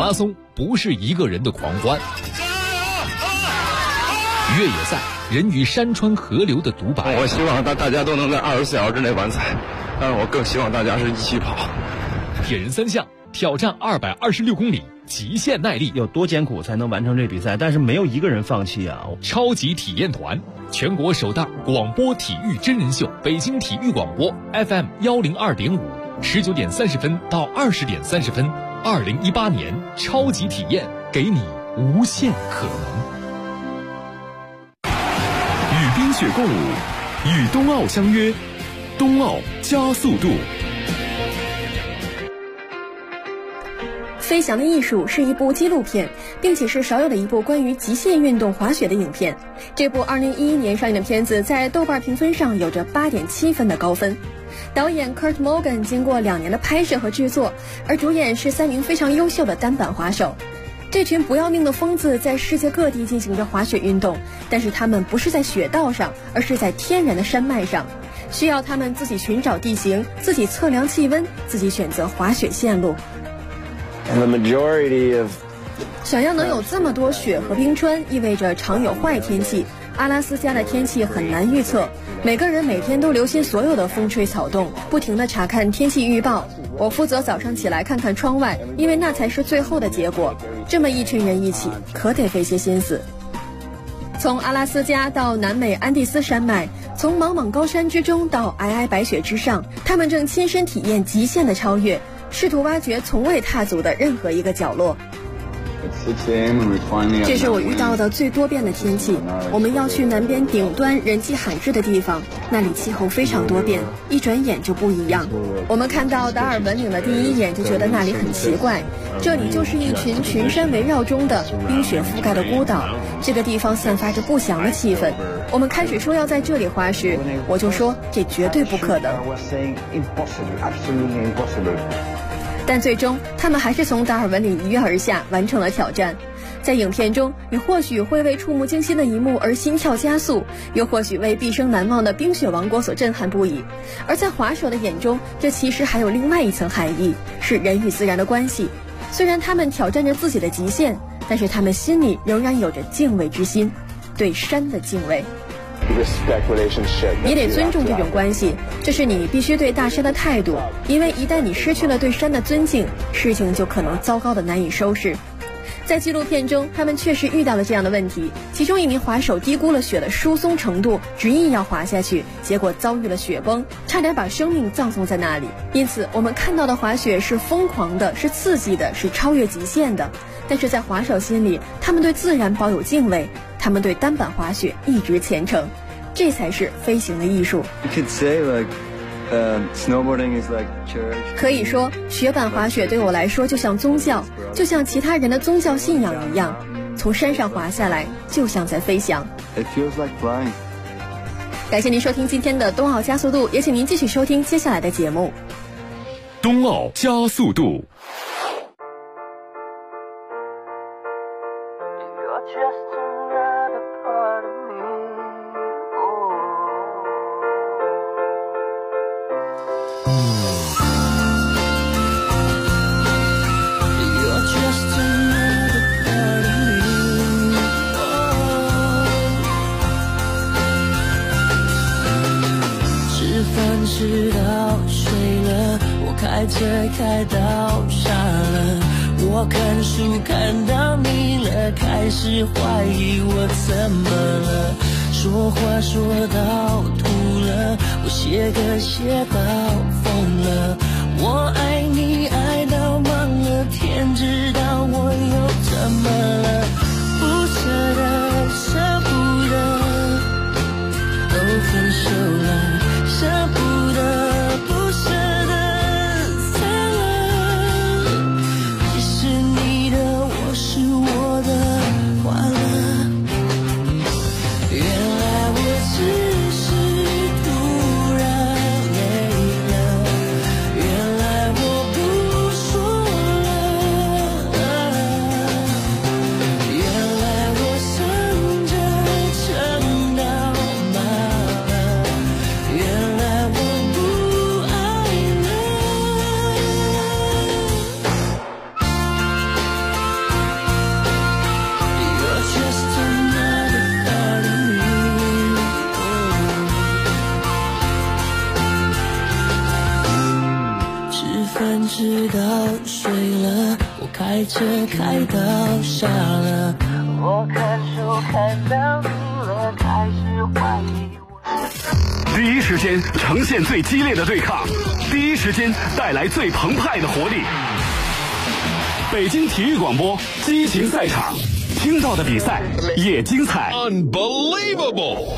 拉松不是一个人的狂欢。越野赛，人与山川河流的独白。 我希望大家都能在24小时之内完赛，但是我更希望大家是一起跑。 铁人三项挑战226公里，极限耐力， 有多艰苦才能完成这比赛？但是没有一个人放弃啊！ 超级体验团，全国首档广播体育真人秀，北京体育广播 FM102.5，19点30分到20点30分，2018年超级体验，给你无限可能。 与冰雪共舞，与冬奥相约，冬奥加速度。 飞翔的艺术是一部纪录片，并且是少有的一部关于极限运动滑雪的影片。这部2011年上映的片子在豆瓣评分上有着8.7分的高分。导演 Kurt Morgan 经过2年的拍摄和制作，而主演是3名非常优秀的单板滑手。这群不要命的疯子在世界各地进行着滑雪运动，但是他们不是在雪道上，而是在天然的山脉上，需要他们自己寻找地形，自己测量气温，自己选择滑雪线路。想要能有这么多雪和冰川，意味着常有坏天气。阿拉斯加的天气很难预测，每个人每天都留心所有的风吹草动，不停地查看天气预报。我负责早上起来看看窗外，因为那才是最后的结果。这么一群人一起，可得费些心思。从阿拉斯加到南美安第斯山脉，从莽莽高山之中到皑皑白雪之上，他们正亲身体验极限的超越，试图挖掘从未踏足的任何一个角落。这是我遇到的最多变的天气。我们要去南边顶端人迹罕至的地方，那里气候非常多变，一转眼就不一样。我们看到达尔文岭的第一眼就觉得那里很奇怪，这里就是一群群山围绕中的冰雪覆盖的孤岛，这个地方散发着不祥的气氛。我们开始说要在这里滑时，我就说这绝对不可能。但最终他们还是从达尔文岭一跃而下，完成了挑战。在影片中，你或许会为触目惊心的一幕而心跳加速，又或许为毕生难忘的冰雪王国所震撼不已。而在滑手的眼中，这其实还有另外一层含义，是人与自然的关系。虽然他们挑战着自己的极限，但是他们心里仍然有着敬畏之心，对山的敬畏。你得尊重这种关系，这是你必须对大山的态度，因为一旦你失去了对山的尊敬，事情就可能糟糕的难以收拾。在纪录片中，他们确实遇到了这样的问题，其中一名滑手低估了雪的疏松程度，执意要滑下去，结果遭遇了雪崩，差点把生命葬送在那里。因此我们看到的滑雪是疯狂的，是刺激的，是超越极限的，但是在滑手心里，他们对自然保有敬畏，他们对单板滑雪一直虔诚，这才是飞行的艺术。可以说，雪板滑雪对我来说就像宗教，就像其他人的宗教信仰一样，从山上滑下来就像在飞翔。感谢您收听今天的冬奥加速度，也请您继续收听接下来的节目。 冬奥加速度。 直到睡了，我开车开到傻了，我看书看到腻了，开始怀疑我怎么了，说话说到吐了，我写歌写到疯了，我爱你爱到忘了，天知道我又怎么了，不舍得舍不得，都分手了，舍不得不舍得散了，其实你的我是我的换了，原来我只是突然累了， 分直到睡了，我开车开到傻了，我看书看到你了，开始怀疑我。 第一时间呈现最激烈的对抗，第一时间带来最澎湃的活力。北京体育广播激情赛场，听到的比赛也精彩。 Unbelievable！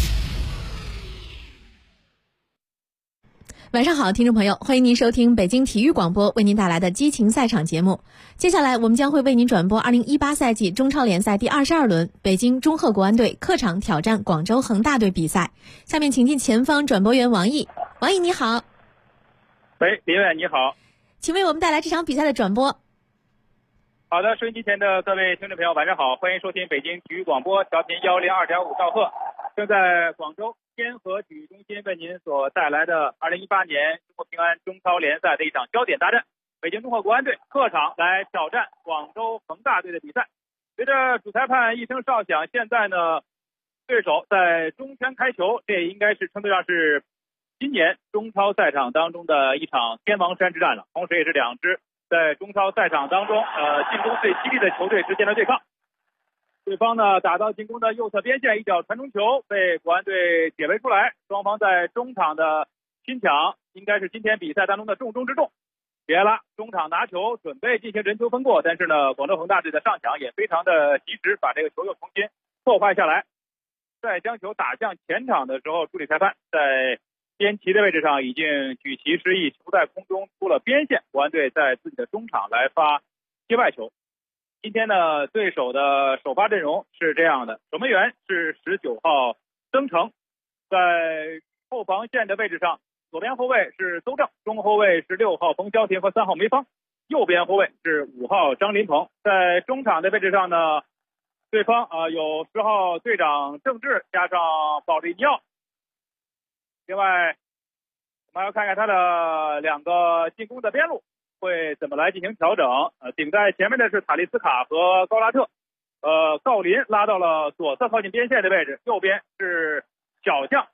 晚上好，听众朋友，欢迎您收听北京体育广播为您带来的激情赛场节目。接下来我们将会为您转播2018赛季中超联赛第22轮北京中赫国安队客场挑战广州恒大队比赛。下面请进前方转播员王毅。王毅你好。 喂，林远你好， 请为我们带来这场比赛的转播。 好的，收音机前的各位听众朋友晚上好，欢迎收听北京体育广播调频102.5兆赫，正在广州天河体育中心为您所带来的2018年中国平安中超联赛的一场焦点大战，北京中赫国安队客场来挑战广州恒大队的比赛。随着主裁判一声哨响，现在呢对手在中圈开球，这也应该是称得上是今年中超赛场当中的一场天王山之战了，同时也是两支在中超赛场当中进攻最激烈的球队之间的对抗。对方呢打到进攻的右侧边线，一脚传中球被国安队解围出来，双方在中场的拼抢应该是今天比赛当中的重中之重。别拉中场拿球准备进行人球分过，但是呢广州恒大队的上抢也非常的及时，把这个球又重新破坏下来。在将球打向前场的时候，助理裁判在边旗的位置上已经举旗示意，球在空中出了边线，国安队在自己的中场来发接外球。今天呢对手的首发阵容是这样的，守门员是19号曾诚，在后防线的位置上，左边后卫是邹正，中后卫是6号冯潇霆和3号梅芳，右边后卫是5号张琳芃。在中场的位置上呢，对方有10号队长郑智加上保利尼奥。另外我们要看看他的两个进攻的边路会怎么来进行调整。顶在前面的是塔利斯卡和高拉特，郜林拉到了左侧靠近边线的位置，右边是小将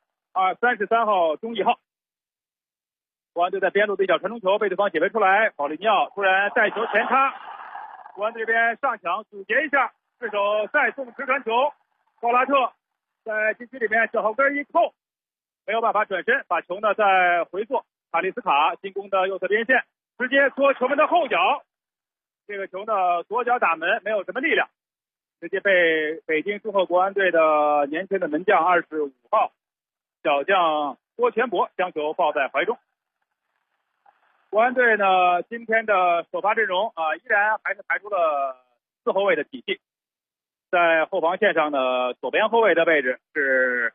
33号钟义浩。国安队在边路的一脚传中球被对方解围出来，保利尼奥突然带球前插，国安队这边上抢阻截一下，对手再送直传球，高拉特在禁区里面脚后跟一扣，没有办法转身把球呢再回做，塔利斯卡进攻的右侧边线直接戳球门的后脚，这个球呢左脚打门没有什么力量，直接被北京中赫国安队的年轻的门将25号小将郭全博将球抱在怀中。国安队呢今天的首发阵容依然还是排出了4后卫的体系，在后防线上的左边后卫的位置是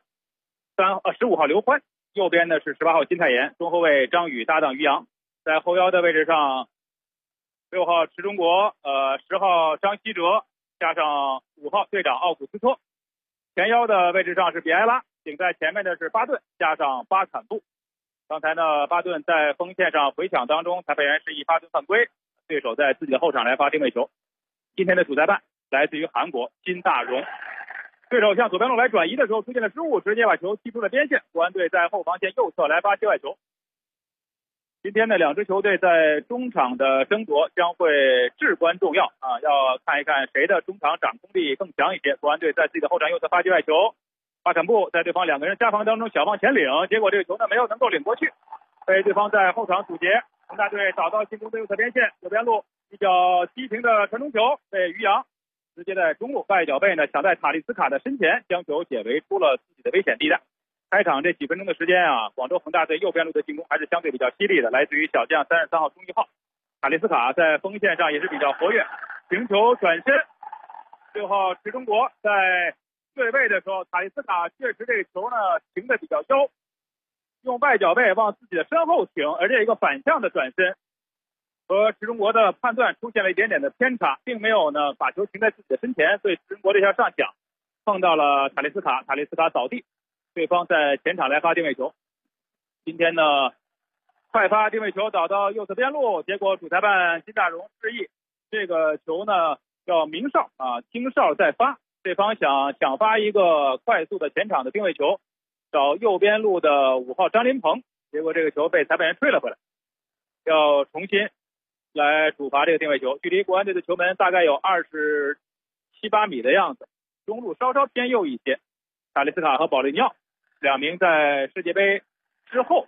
15号刘欢，右边呢是18号金泰妍，中后卫张宇搭档于洋，在后腰的位置上6号池中国10号张稀哲加上5号队长奥古斯托，前腰的位置上是比埃拉，顶在前面的是巴顿加上巴坎布。刚才呢巴顿在锋线上回抢当中，裁判员示意巴顿犯规，对手在自己的后场来发定位球。今天的主裁判来自于韩国金大荣，对手向左边路来转移的时候出现了失误，直接把球踢出了边线，国安队在后防线右侧来发接外球。今天的两支球队在中场的争夺将会至关重要要看一看谁的中场掌控力更强一些。国安队在自己的后场右侧发接外球，巴坎布在对方两个人夹防当中小放前领，结果这个球呢没有能够领过去，被对方在后场阻截。恒大队找到进攻的右侧边线，左边路一脚踢平的传中球被于洋直接在中路外脚背呢抢在塔利斯卡的身前，将球解围出了自己的危险地带。开场这几分钟的时间广州恒大队右边路的进攻还是相对比较犀利的，来自于小将33号钟义浩，塔利斯卡在锋线上也是比较活跃，停球转身，6号池中国在对位的时候，塔利斯卡确实这个球呢停的比较腰，用外脚背往自己的身后停，而这一个反向的转身和池中国的判断出现了一点点的偏差，并没有呢把球停在自己的身前，所以池中国这下上抢碰到了塔利斯卡，塔利斯卡扫地，对方在前场来发定位球。今天呢快发定位球导到右侧边路，结果主裁判金大荣示意这个球呢要鸣哨听哨再发，对方想抢发一个快速的前场的定位球，找右边路的5号张琳芃，结果这个球被裁判员吹了回来。 要重新来主罚这个定位球，距离国安队的球门大概有27、8米的样子，中路稍稍偏右一些。塔利斯卡和保利尼奥两名在世界杯之后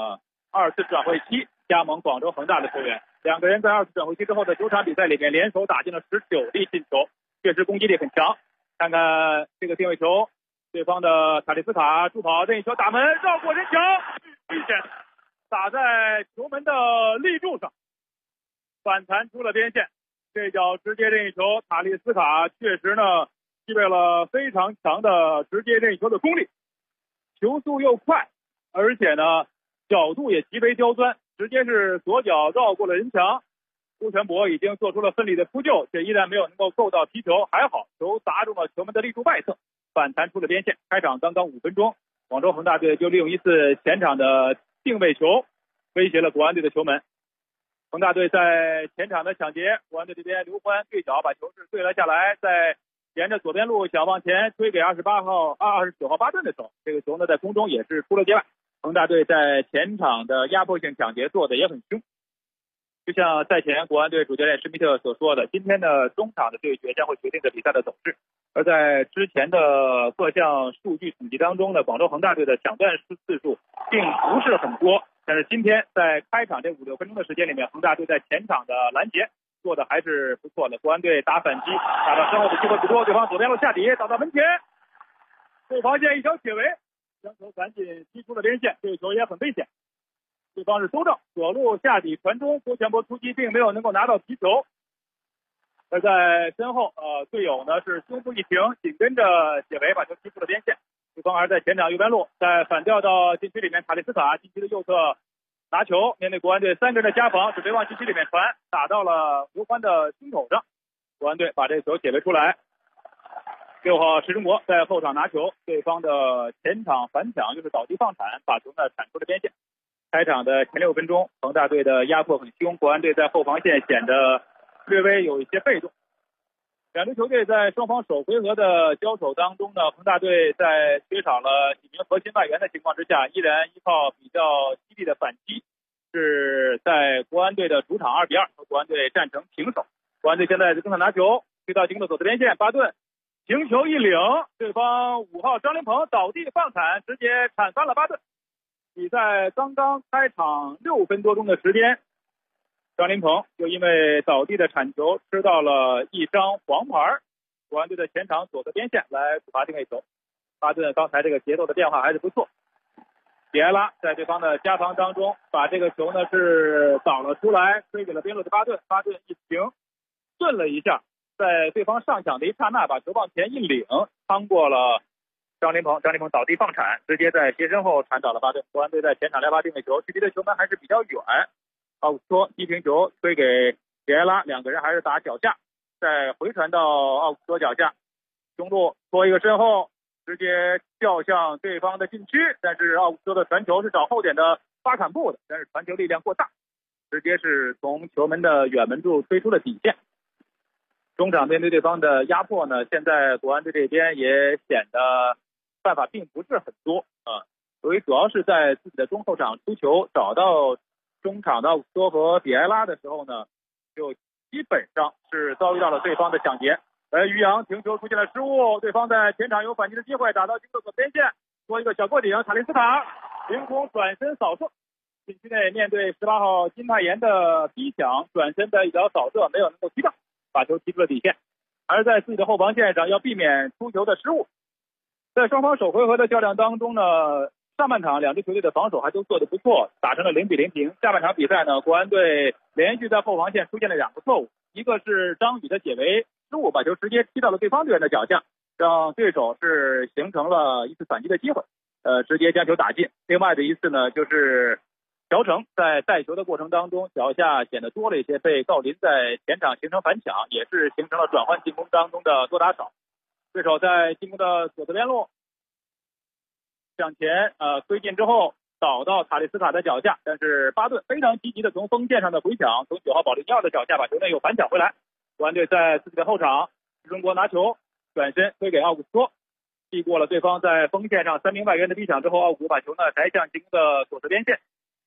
2次转会期加盟广州恒大的球员，两个人在2次转会期之后的9场比赛里面联手打进了19粒进球，确实攻击力很强。看看这个定位球，对方的塔利斯卡助跑任意球打门，绕过人墙，危险，打在球门的立柱上，反弹出了边线。这脚直接任意球，塔利斯卡确实呢具备了非常强的直接任意球的功力，球速又快，而且呢角度也极为刁钻，直接是左脚绕过了人墙。朱全博已经做出了奋力的扑救，却依然没有能够够到皮球，还好球砸中了球门的立柱外侧，反弹出了边线。开场刚刚5分钟，广州恒大队就利用一次前场的定位球威胁了国安队的球门。恒大队在前场的抢劫，国安队这边刘欢对角把球是对了下来，在沿着左边路想往前推给29号巴顿的手，这个球呢在空中也是出了界外。恒大队在前场的压迫性抢劫做的也很凶，就像赛前国安队主教练施密特所说的，今天的中场的对决将会决定着比赛的走势。而在之前的各项数据统计当中呢，广州恒大队的抢断次数并不是很多，但是今天在开场这5-6分钟的时间里面，恒大队在前场的拦截做的还是不错的。国安队打反击，打到身后的机会不多，对方左边路下底打到门前，后防线一条铁围，将球赶紧踢出了边线，这个球也很危险。对方是周正，左路下底传中，郭全博出击并没有能够拿到皮球。而在身后队友呢是胸部一停，紧跟着解围把球踢出了边线。对方还是在前场右边路，在反调到禁区里面，塔利斯卡禁区的右侧拿球，面对国安队3个人的夹防，准备往禁区里面传，打到了刘欢的胸口上。国安队把这个球解围出来。6号石中国在后场拿球，对方的前场反抢就是倒地放铲，把球呢铲出了边线。开场的前6分钟，恒大队的压迫很凶，国安队在后防线显得略微有一些被动。两支球队在双方首回合的交手当中呢，恒大队在缺少了几名核心外援的情况之下，依然依靠比较犀利的反击，是在国安队的主场2-2和国安队战成平手。国安队现在在中场拿球，推到进攻的左侧边线，巴顿停球一领，对方5号张琳芃倒地放铲，直接铲翻了巴顿。比赛刚刚开场6分多钟的时间，张琳芃就因为倒地的铲球吃到了一张黄牌，国安队的前场左侧边线来主罚定位球。巴顿刚才这个节奏的变化还是不错，比埃拉在对方的夹防当中把这个球呢是倒了出来，推给了边路的巴顿，巴顿一停顿了一下，在对方上抢的一刹那把球往前一领，趟过了张琳芃倒地放铲，直接在斜身后铲倒了巴顿。国安队在前场来罚定位球，距离的球门还是比较远。奥古斯托低平球推给比埃拉，两个人还是打脚下，再回传到奥古斯托脚下，中路拖一个身后，直接叫向对方的禁区，但是奥古斯托的传球是找后点的巴坎布的，但是传球力量过大，直接是从球门的远门处推出了底线。中场面对对方的压迫呢，现在国安队这边也显得办法并不是很多所以主要是在自己的中后场出球，找到中场的奥古斯托和比埃拉的时候呢，就基本上是遭遇到了对方的抢劫。而于洋停球出现了失误，对方在前场有反击的机会，打到进攻左边线，做一个小过顶，塔利斯卡凌空转身扫射，禁区内面对18号金泰妍的逼抢，转身的一脚扫射没有能够踢到，把球踢出了底线。而在自己的后防线上要避免出球的失误。在双方首回合的较量当中呢，上半场两支球队的防守还都做得不错，打成了0-0平。下半场比赛呢，国安队连续在后防线出现了2个错误，一个是张宇的解围失误，把球直接踢到了对方队员的脚下，让对手是形成了一次反击的机会，直接将球打进。另外的一次呢，就是乔成在带球的过程当中脚下显得多了一些，被郜林在前场形成反抢，也是形成了转换进攻当中的多打少。对手在进攻的左侧边路向前推进之后倒到塔利斯卡的脚下，但是巴顿非常积极的从锋线上的回抢，从9号保利尼奥的脚下把球呢又反抢回来。国安队在自己的后场，中国拿球转身推给奥古斯托，避过了对方在锋线上3名外援的逼抢之后，奥古把球呢抬向进攻的左侧边线，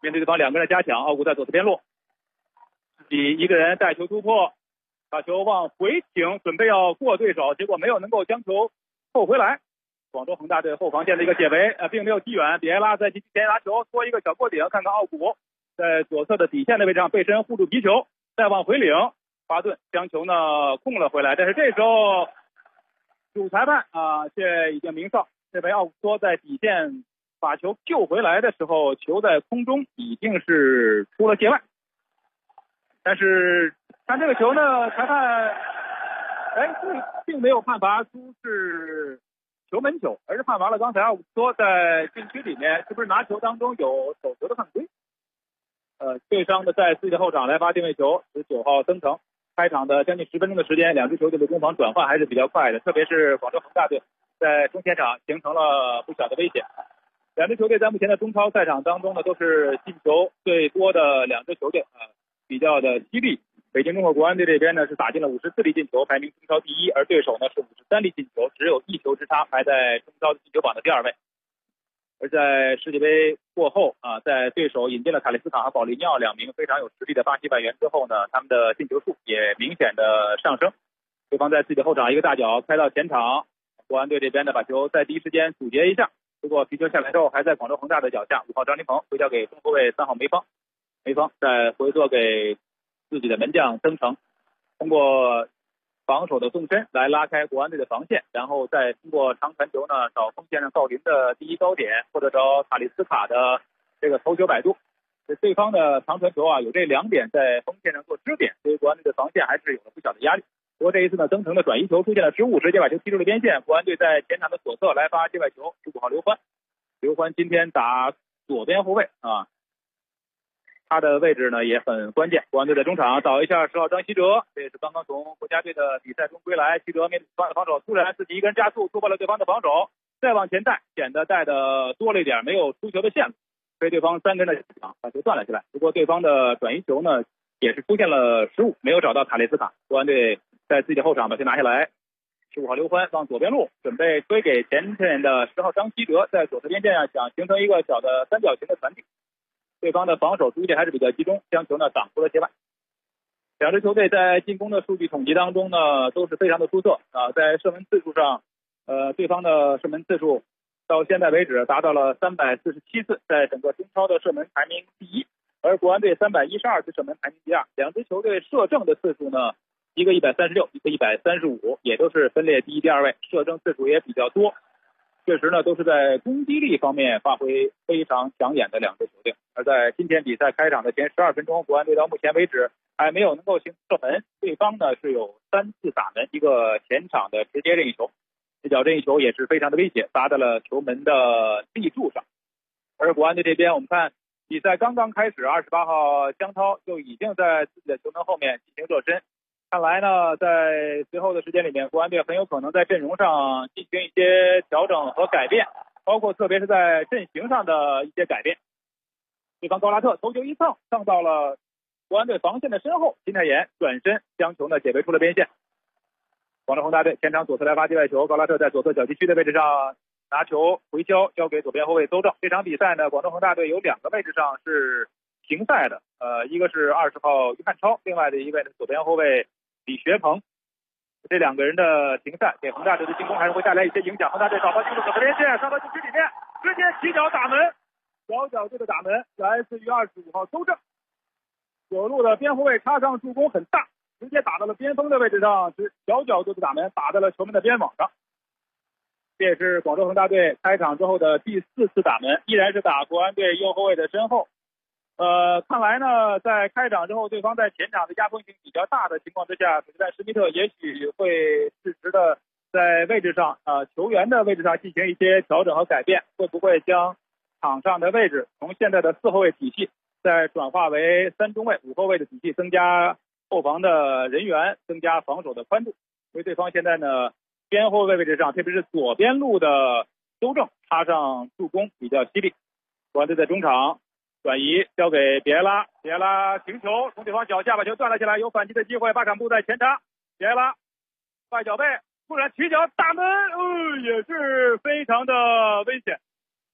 面对对方2个人的加强，奥古在左侧边路，自己一个人带球突破，把球往回请，准备要过对手，结果没有能够将球扣回来。广州恒大队后防线的一个解围，并没有击远，比埃拉在其前拿球拖一个小过顶，看看奥古在左侧的底线的位置上背身护住皮球，再往回领，巴顿将球呢控了回来。但是这时候主裁判却已经明哨，认为奥古多在底线把球救回来的时候，球在空中已经是出了界外。但是看这个球呢，裁判并没有判罚出是球门球，而是判罚了刚才奥古多在禁区里面是不是拿球当中有手球的犯规。对伤的在自己的后场来罚定位球，19号登城。开场的将近10分钟的时间，2支球队的攻防转换还是比较快的，特别是广州恒大队在中前场形成了不小的危险。2支球队在目前的中超赛场当中呢，都是进球最多的2支球队比较的犀利。北京中国国安队这边呢是打进了54粒进球，排名中超第1，而对手呢是53粒进球，只有1球之差，排在中超进球榜的第2位。而在世界杯过后在对手引进了卡利斯卡和保利尼奥2名非常有实力的巴西外援之后呢，他们的进球数也明显的上升。对方在自己的后场一个大脚开到前场，国安队这边呢把球在第一时间阻截一下，不过皮球下来之后还在广州恒大的脚下，5号张琳芃回交给中后卫3号梅芳，梅芳再回做给自己的门将登城，通过防守的纵深来拉开国安队的防线，然后再通过长传球呢找锋线上郜林的第一高点，或者找塔利斯卡的这个头球摆渡。对方的长传球有这2点在锋线上做支点，所以国安队的防线还是有了不小的压力。不过这一次呢，登城的转移球出现了失误，直接把球踢出了边线。国安队在前场的左侧来发界外球，15号刘欢。刘欢今天打左边后卫他的位置呢也很关键。国安队在中场找一下10号张稀哲，这也是刚刚从国家队的比赛中归来。稀哲面对对方的防守，突然自己一个人加速突破了对方的防守，再往前带，显得带的多了一点，没有出球的线路，被对方3个人的把球断了下来。不过对方的转移球呢也是出现了失误，没有找到卡雷斯卡。国安队在自己的后场把球拿下来，15号刘欢往左边路，准备推给前线的10号张稀哲，在左侧边线上想形成一个小的三角形的传递。对方的防守注意力还是比较集中，将球呢挡出了界外。2支球队在进攻的数据统计当中呢都是非常的出色在射门次数上对方的射门次数到现在为止达到了347次，在整个中超的射门排名第1，而国安队312次射门排名第2。2支球队射正的次数呢，一个136，一个135，也都是分列第1、第2位，射正次数也比较多。确实呢，都是在攻击力方面发挥非常抢眼的2支球队。而在今天比赛开场的前12分钟，国安队到目前为止还没有能够形成射门，对方呢是有3次打门，一个前场的直接任意球，这脚任意球也是非常的危险，砸在了球门的立柱上。而国安队这边，我们看比赛刚刚开始，28号江涛就已经在自己的球门后面进行热身。看来呢，在随后的时间里面，国安队很有可能在阵容上进行一些调整和改变，包括特别是在阵型上的一些改变。对方高拉特头球一蹭到了国安队防线的身后，金泰妍转身将球呢解围出了边线。广州恒大队前场左侧来发界外球，高拉特在左侧小禁区的位置上拿球回交，交给左边后卫邹正。这场比赛呢，广州恒大队有2个位置上是停赛的，一个是20号于汉超，另外的一位是左边后卫李学鹏。这2个人的停赛给恒大队的进攻还是会带来一些影响。恒大队找到进入左侧边线，上到禁区里面，直接起脚打门，小角队的打门来自于25号邹正。左路的边后卫插上助攻很大，直接打到了边锋的位置上，是小角度的打门，打到了球门的边网上。这也是广州恒大队开场之后的第4次打门，依然是打国安队右后卫的身后。看来呢，在开场之后，对方在前场的压迫性比较大的情况之下，主教练施密特也许会适时的在位置上球员的位置上进行一些调整和改变，会不会将场上的位置从现在的4后卫体系再转化为3中卫、5后卫的体系，增加后防的人员，增加防守的宽度。所以对方现在呢，边后卫位置上，特别是左边路的邹正插上助攻比较犀利。国安队在中场转移交给比埃拉，比埃拉停球，从对方脚下把球断了下来，有反击的机会。巴坎布在前插，比埃拉外脚背突然起脚打门，也是非常的危险。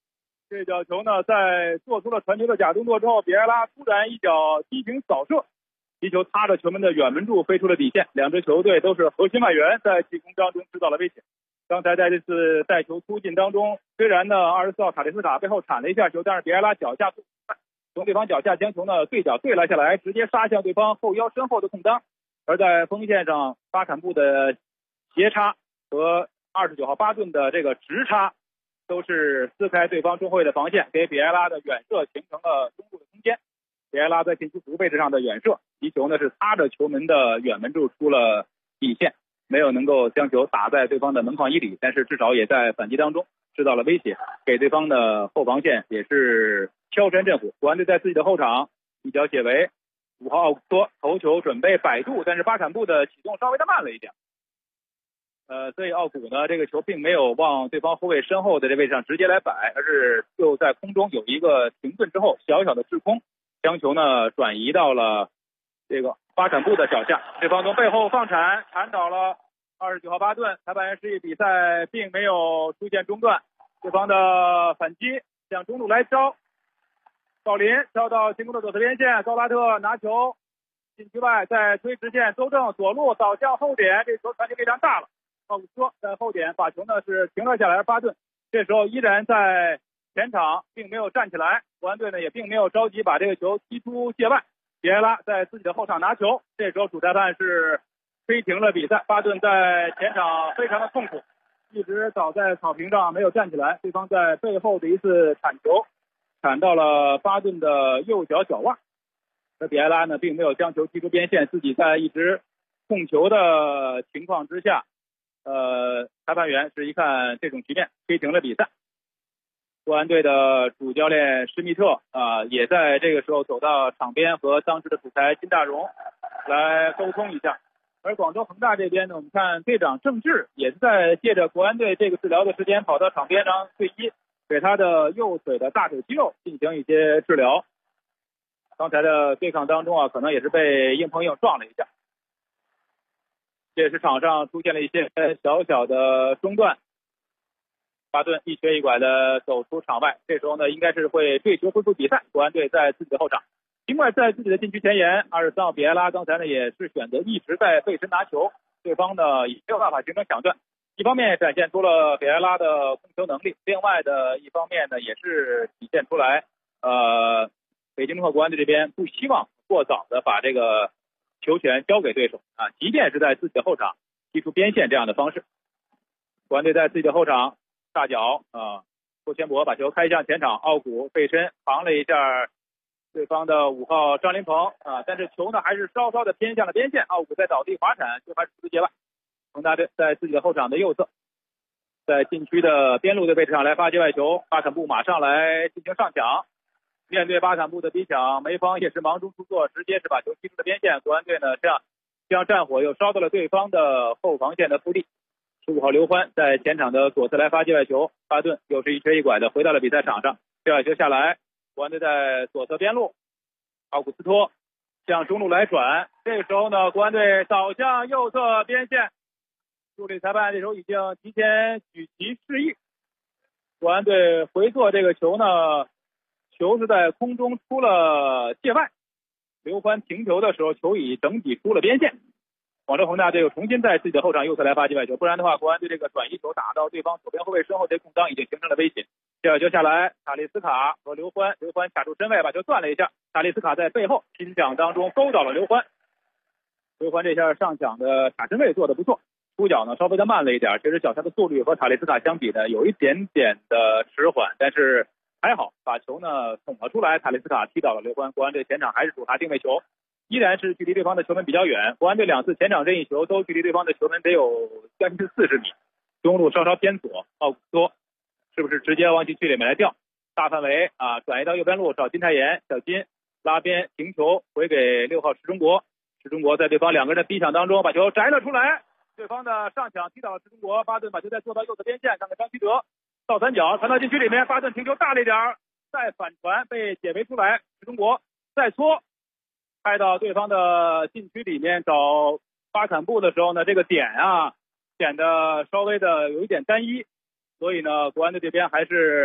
这脚球呢，在做出了传球的假动作之后，比埃拉突然一脚激情扫射，击球擦着球门的远门柱飞出了底线。两支球队都是核心外援，在进攻当中制造了威胁。刚才在这次带球突进当中，虽然呢24号塔利斯卡背后铲了一下球，但是比埃拉脚下从对方脚下将球呢对角对了下来，直接杀向对方后腰身后的空当。而在锋线上，巴坎布的斜插和29号巴顿的这个直插都是撕开对方中后卫的防线，给比埃拉的远射形成了中路的空间。比埃拉在禁区服位置上的远射，击球呢是擦着球门的远门柱出了底线，没有能够将球打在对方的门框衣里，但是至少也在反击当中制造了威胁，给对方的后防线也是敲山震虎。国安队在自己的后场一脚解围，5号奥古斯托头球准备摆渡，但是巴坎布的启动稍微的慢了一点。所以奥古呢，这个球并没有往对方后卫身后的这位置上直接来摆，而是就在空中有一个停顿之后，小小的滞空，将球呢转移到了这个巴坎布的脚下。对方从背后放铲，铲倒了29号巴顿。裁判员示意比赛并没有出现中断，对方的反击向中路来招，郜林挑到进攻的左侧边线，高拉特拿球禁区外，再推直线，周正左路倒向后点，这球传球非常大了。奥古斯托在后点把球呢是停了下来，巴顿这时候依然在前场，并没有站起来。国安队呢也并没有着急把这个球踢出界外。比埃拉在自己的后场拿球，这时候主裁判是吹停了比赛。巴顿在前场非常的痛苦，一直倒在草坪上没有站起来。对方在背后的一次铲球，铲到了巴顿的右脚脚腕。而比埃拉呢并没有将球踢出边线，自己在一直控球的情况之下。裁判员是一看这种局面，吹停了比赛。国安队的主教练施密特也在这个时候走到场边和当时的主裁金大荣来沟通一下。而广州恒大这边呢，我们看队长郑智也是在借着国安队这个治疗的时间跑到场边上队医，给他的右腿的大腿肌肉进行一些治疗。刚才的对抗当中可能也是被硬碰硬撞了一下。这时场上出现了一些小小的中断，巴顿一瘸一拐的走出场外，这时候呢应该是会对球恢复比赛。国安队在自己的后场，尽管在自己的禁区前沿，23号比埃拉刚才呢也是选择一直在背身拿球，对方呢也没有办法形成抢断，一方面展现出了比埃拉的控球能力，另外的一方面呢也是体现出来北京中赫国安队这边不希望过早的把这个球权交给对手即便是在自己的后场踢出边线这样的方式。国安队在自己的后场大脚郭全博把球开向前场，奥古背身扛了一下对方的5号张琳芃但是球呢还是稍稍的偏向了边线，奥古在倒地滑铲，就还是出界外。恒大队在自己的后场的右侧，在禁区的边路的位置上来发界外球，巴坎布马上来进行上抢。面对巴坎布的逼抢，梅方也是忙中出错，直接是把球踢出了边线。国安队呢这样将战火又烧到了对方的后防线的腹地。15号刘欢在前场的左侧来发界外球，巴顿又是一瘸一拐的回到了比赛场上。界外球下来，国安队在左侧边路，奥古斯托向中路来转，这个时候呢国安队倒向右侧边线，助理裁判这时候已经提前举旗示意。国安队回做这个球呢，球是在空中出了界外，刘欢停球的时候球已整体出了边线。广州恒大队又重新在自己的后场右侧来发界外球，不然的话国安队这个转移球打到对方左边后卫身后，这空当已经形成了威胁。界外球下来，塔利斯卡和刘欢卡住身位把球断了一下，塔利斯卡在背后拼抢当中勾倒了刘欢。刘欢这下上抢的卡身位做得不错，出脚呢稍微的慢了一点，其实脚下的速率和塔利斯卡相比呢有一点点的迟缓，但是还好把球呢捅了出来，塔利斯卡踢倒了刘欢。国安队前场还是主查定位球，依然是距离对方的球门比较远。国安队2次前场任意球都距离对方的球门得有将近40米，中路稍稍偏左，奥古斯托是不是直接往禁区里面来吊，大范围转移到右边路找金泰妍，小金拉边停球回给6号石中国，石中国在对方2个人的逼抢当中把球摘了出来，对方的上抢踢倒了石中国，巴顿把球再做到右侧边线，看看张稀哲倒三角传到禁区里面，巴顿停球大了一点，再反传被解围出来，石中国再搓开到对方的禁区里面找巴坎布的时候呢，这个点显得稍微的有一点单一，所以呢国安队这边还是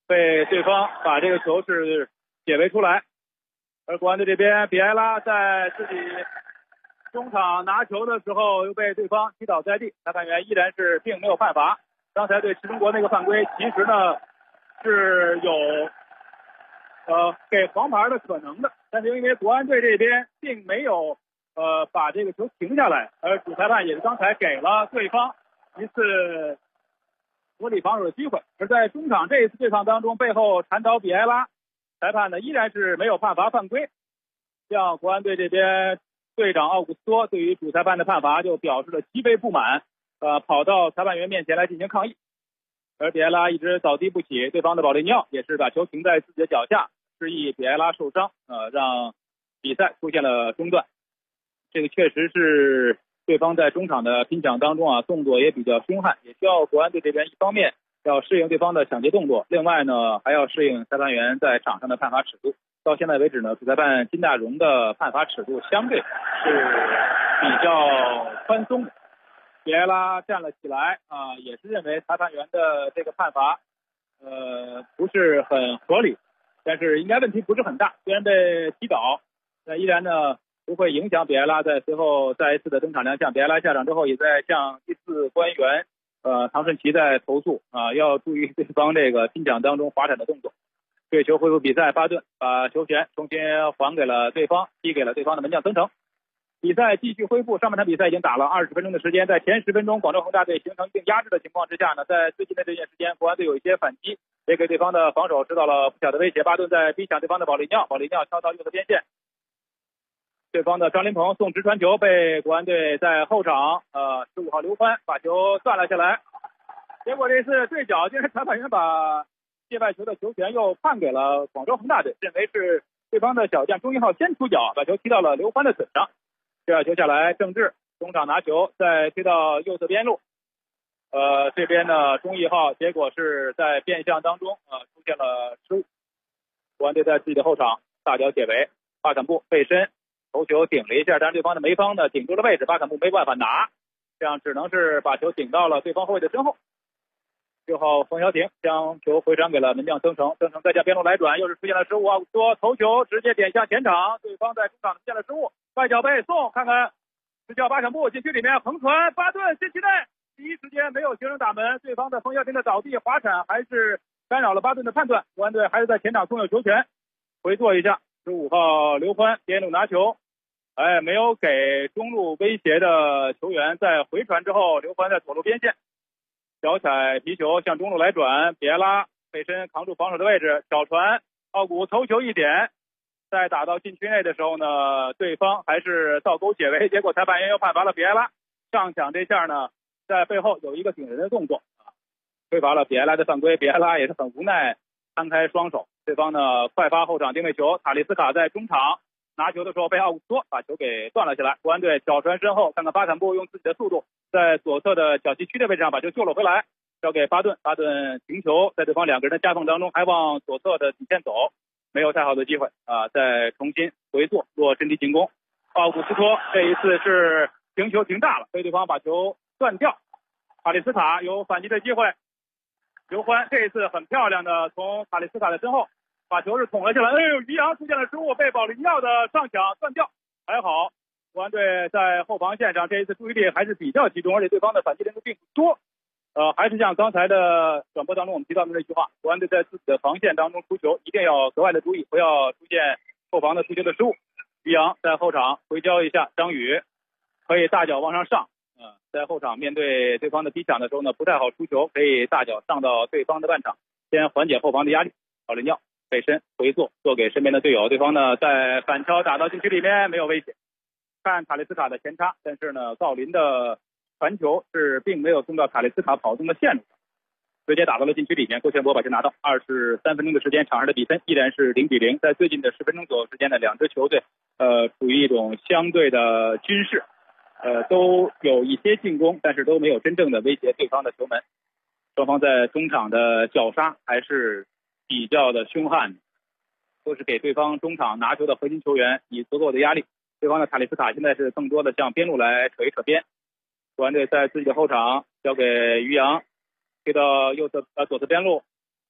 被对方把这个球是解围出来。而国安队这边，比埃拉在自己中场拿球的时候又被对方击倒在地，裁判员依然是并没有判罚。刚才对池中国那个犯规，其实呢是有给黄牌的可能的，但是因为国安队这边并没有把这个球停下来，而主裁判也是刚才给了对方一次合理防守的机会。而在中场这一次对抗当中，背后缠倒比埃拉，裁判呢依然是没有判罚犯规。像国安队这边队长奥古斯托对于主裁判的判罚就表示了极为不满，跑到裁判员面前来进行抗议。而比埃拉一直倒地不起，对方的保利尼奥也是把球停在自己的脚下，示意比埃拉受伤，让比赛出现了中断。这个确实是对方在中场的拼抢当中动作也比较凶悍，也需要国安队这边一方面要适应对方的抢劫动作，另外呢还要适应裁判员在场上的判罚尺度。到现在为止呢，主裁判金大荣的判罚尺度相对是比较宽松的。比埃拉站了起来也是认为裁判员的这个判罚不是很合理，但是应该问题不是很大，虽然被击倒，但依然呢不会影响比埃拉在随后再一次的登场亮相。比埃拉下场之后也在向第四官员唐顺奇在投诉要注意对方这个拼抢当中滑铲的动作。对球恢复比赛，巴顿把球权重新还给了对方，踢给了对方的门将曾诚。比赛继续恢复，上半场比赛已经打了20分钟的时间，在前10分钟广州恒大队形成一定压制的情况之下呢，在最近的这段时间，国安队有一些反击，也给对方的防守制造了不小的威胁。巴顿在逼抢对方的保利尼奥，保利尼奥敲到右侧边线，对方的张林鹏送直传球被国安队在后场15号刘欢把球断了下来，结果这次对角竟然裁判员把界外球的球权又判给了广州恒大队，认为是对方的小将钟一浩先出脚，把球踢到了刘欢的腿上。这球下来，郑智中场拿球，再推到右侧边路。这边呢，钟一浩结果是在变向当中出现了失误。国安队在自己的后场大脚解围，巴坎布背身头球顶了一下，但是对方的梅方呢顶住了位置，巴坎布没办法拿，这样只能是把球顶到了对方后卫的身后。6号冯潇霆将球回传给了门将曾诚，曾诚再向边路来转，又是出现了失误，说头球直接点向前场，对方在中场出现了失误，外脚背送，看看执教巴坎布禁区里面横传，巴顿禁区内第一时间没有形成打门，对方的冯潇霆的倒地滑铲还是干扰了巴顿的判断，国安队还是在前场控有球权。回做一下15号刘欢边路拿球，没有给中路威胁的球员，在回传之后，刘欢在左路边线脚踩皮球向中路来转，比埃拉背身扛住防守的位置，小传奥古头球一点，在打到禁区内的时候呢，对方还是倒钩解围，结果裁判员又判罚了比埃拉。上抢这下呢，在背后有一个顶人的动作吹罚了比埃拉的犯规，比埃拉也是很无奈，摊开双手。对方呢快发后场定位球，塔利斯卡在中场拿球的时候被奥古斯托把球给断了下来，国安队脚传身后，看看巴坎布用自己的速度在左侧的小禁区的位置上把球救了回来，交给巴顿，巴顿停球，在对方两个人的夹缝当中还往左侧的底线走，没有太好的机会再重新回做做阵地进攻。奥古斯托这一次是停球停大了，被对方把球断掉，塔利斯卡有反击的机会，刘欢这一次很漂亮的从塔利斯卡的身后把球是捅了下来，于洋出现了失误，被保利尼奥的上抢断掉，还好国安队在后防线上这一次注意力还是比较集中，而且对方的反击人数并不多。还是像刚才的转播当中我们提到的那句话，国安队在自己的防线当中出球一定要格外的注意，不要出现后防的出球的失误。于洋在后场回交一下，张宇可以大脚往上上，在后场面对对方的逼抢的时候呢，不太好出球，可以大脚上到对方的半场，先缓解后防的压力。保利尼奥背身回做给身边的队友，对方呢在反超打到禁区里面没有威胁，看塔利斯卡的前插，但是呢郜林的传球是并没有送到塔利斯卡跑动的线路上，直接打到了禁区里面，郭全博把球拿到。23分钟的时间，场上的比分依然是0-0。在最近的10分钟左右时间呢，两支球队处于一种相对的均势，都有一些进攻，但是都没有真正的威胁对方的球门。双方在中场的绞杀还是比较的凶悍，都是给对方中场拿球的核心球员以足够的压力。对方的塔利斯卡现在是更多的向边路来扯一扯边，国安队在自己的后场交给于洋，推到左侧边路，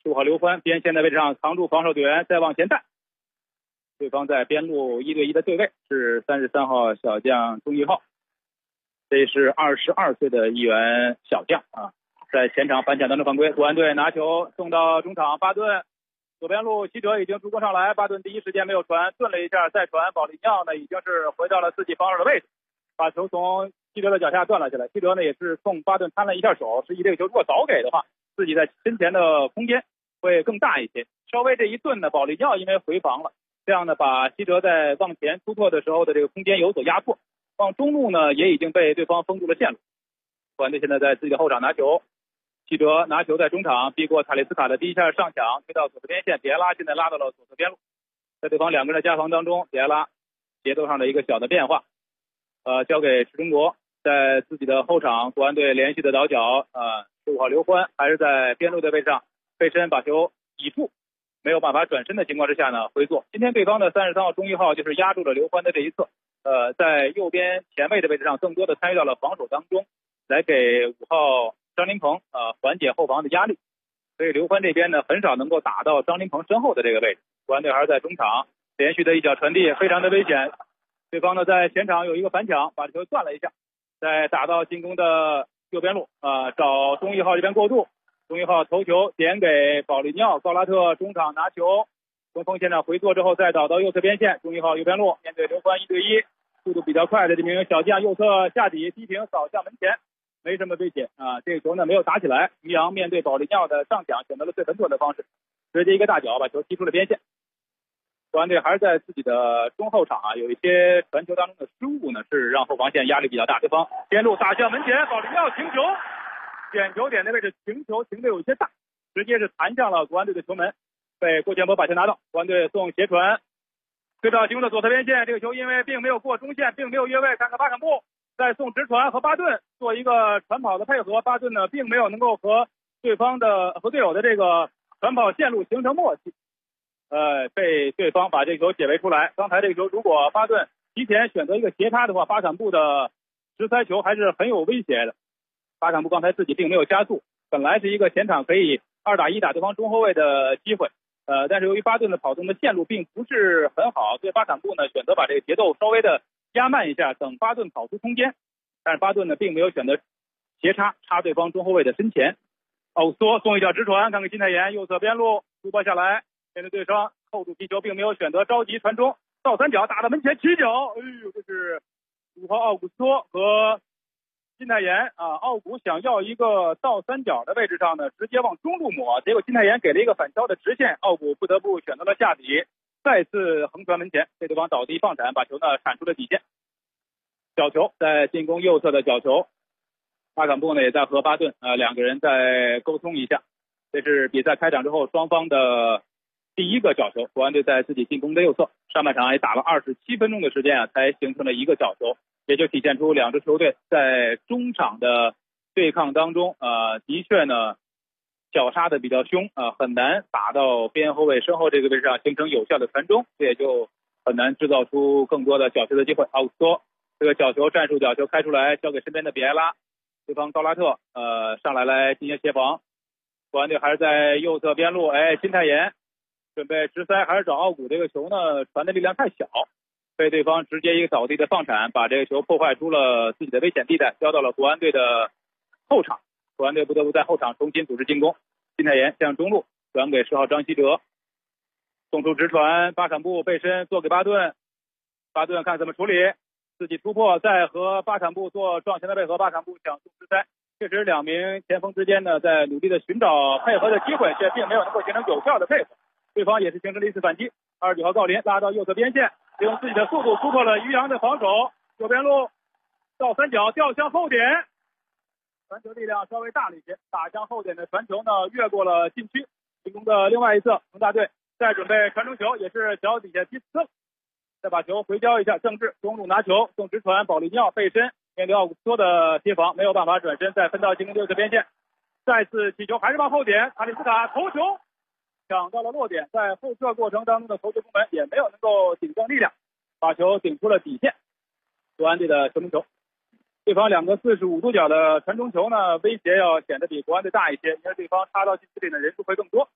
15号刘欢边线的位置上扛住防守队员，再往前带。对方在边路1对1的对位是33号小将钟义浩，这是22岁的一员小将啊，在前场反抢当中犯规，国安队拿球送到中场，巴顿左边路西哲已经逐过上来，巴顿第一时间没有传，顿了一下再传，保利尼奥呢已经是回到了自己防守的位置，把球从西哲的脚下断了下来。西哲呢也是冲巴顿摊了一下手，示意这个球如果早给的话，自己在身前的空间会更大一些。稍微这一顿呢，保利尼奥因为回防了，这样呢把西哲在往前突破的时候的这个空间有所压迫。往中路呢也已经被对方封住了线路。国安队现在在自己的后场拿球，西哲拿球在中场逼过塔利斯卡的第一下上抢，推到左侧边线，比埃拉现在拉到了左侧边路，在对方两个人的夹防当中，比埃拉节奏上的一个小的变化，交给石中国，在自己的后场，国安队连续的倒脚，15号刘欢还是在边路的位置上背身把球抵住，没有办法转身的情况之下呢回做。今天对方的33号钟义浩就是压住了刘欢的这一侧，在右边前卫的位置上更多的参与到了防守当中，来给5号张琳芃缓解后防的压力。所以刘欢这边呢很少能够打到张琳芃身后的这个位置。国安队还是在中场连续的一脚传递，非常的危险。对方呢在前场有一个反抢，把球断了一下，再打到进攻的右边路找钟义浩这边过渡。钟义浩头球点给保利尼奥，高拉特中场拿球，中锋现场回做之后再倒到右侧边线，钟义浩右边路面对刘欢1对1，速度比较快的这名小将右侧下底低平扫向门前，没什么威胁这个球呢没有打起来。于洋面对保利尼奥的上抢选择了最稳妥的方式，直接一个大脚把球踢出了边线。国安队还是在自己的中后场有一些传球当中的失误呢，是让后防线压力比较大。对方边路打向门前，保利尼奥停球，点球点的位置停球停的有些大，直接是弹向了国安队的球门，被郭建波把球拿到。国安队送斜传推到进攻的左侧边线，这个球因为并没有过中线，并没有越位，看看巴坎布再送直传和巴顿做一个传跑的配合，巴顿呢并没有能够和队友的这个传跑线路形成默契，被对方把这个球解围出来。刚才这个球如果巴顿提前选择一个斜插的话，巴坎布的直塞球还是很有威胁的。巴坎布刚才自己并没有加速，本来是一个前场可以2打1打对方中后卫的机会，但是由于巴顿的跑动的线路并不是很好，所以巴坎布呢选择把这个节奏稍微的压慢一下，等巴顿跑出空间。但是巴顿呢并没有选择斜插对方中后卫的身前。奥索送一脚直传，看看金泰妍右侧边路突破下来，面对对方扣住皮球，并没有选择着急传中，倒三角打到门前起脚，这是5号奥古斯托和金泰妍奥古想要一个倒三角的位置上呢，直接往中路抹，结果金泰妍给了一个反敲的直线，奥古不得不选择了下底，再次横传门前，被对方倒地放铲，把球呢铲出了底线。角球在进攻右侧的角球，巴坎布呢也在和巴顿两个人再沟通一下。这是比赛开场之后双方的第一个角球，国安队在自己进攻的右侧，上半场也打了27分钟的时间才形成了一个角球，也就体现出两支球队在中场的对抗当中的确呢绞杀的比较凶很难打到边后卫身后这个位置上形成有效的传中，这也就很难制造出更多的角球的机会。奥古斯托这个角球战术角球开出来，交给身边的比埃拉，对方高拉特上来进行协防。国安队还是在右侧边路，金泰妍准备直塞，还是找奥古，这个球呢传的力量太小，被对方直接一个倒地的放铲，把这个球破坏出了自己的危险地带，交到了国安队的后场。国安队不得不在后场重新组织进攻。金泰妍向中路转给10号张稀哲，送出直传，巴坎布背身做给巴顿，巴顿看怎么处理，自己突破，再和巴坎布做撞前的配合，巴坎布抢速直塞。确实两名前锋之间呢在努力的寻找配合的机会，却并没有能够形成有效的配合，对方也是形成了一次反击。29号郜林拉到右侧边线，利用自己的速度突破了于洋的防守，右边路倒三角吊向后点，传球力量稍微大了一些，打向后点的传球呢越过了禁区，进攻的另外一侧恒大队再准备传中球，也是脚底下踢刺，再把球回交一下，郑智中路拿球送直传，保利尼奥背身面对奥古斯托的贴防，没有办法转身，再分到进攻右侧边线，再次起球还是往后点，塔里斯卡头球抢到了落点，在后撤过程当中的头球攻门也没有能够顶正力量，把球顶出了底线。国安队的球门球，对方两个45度角的传中球呢，威胁要显得比国安队大一些，因为对方插到禁区里的人数会更多。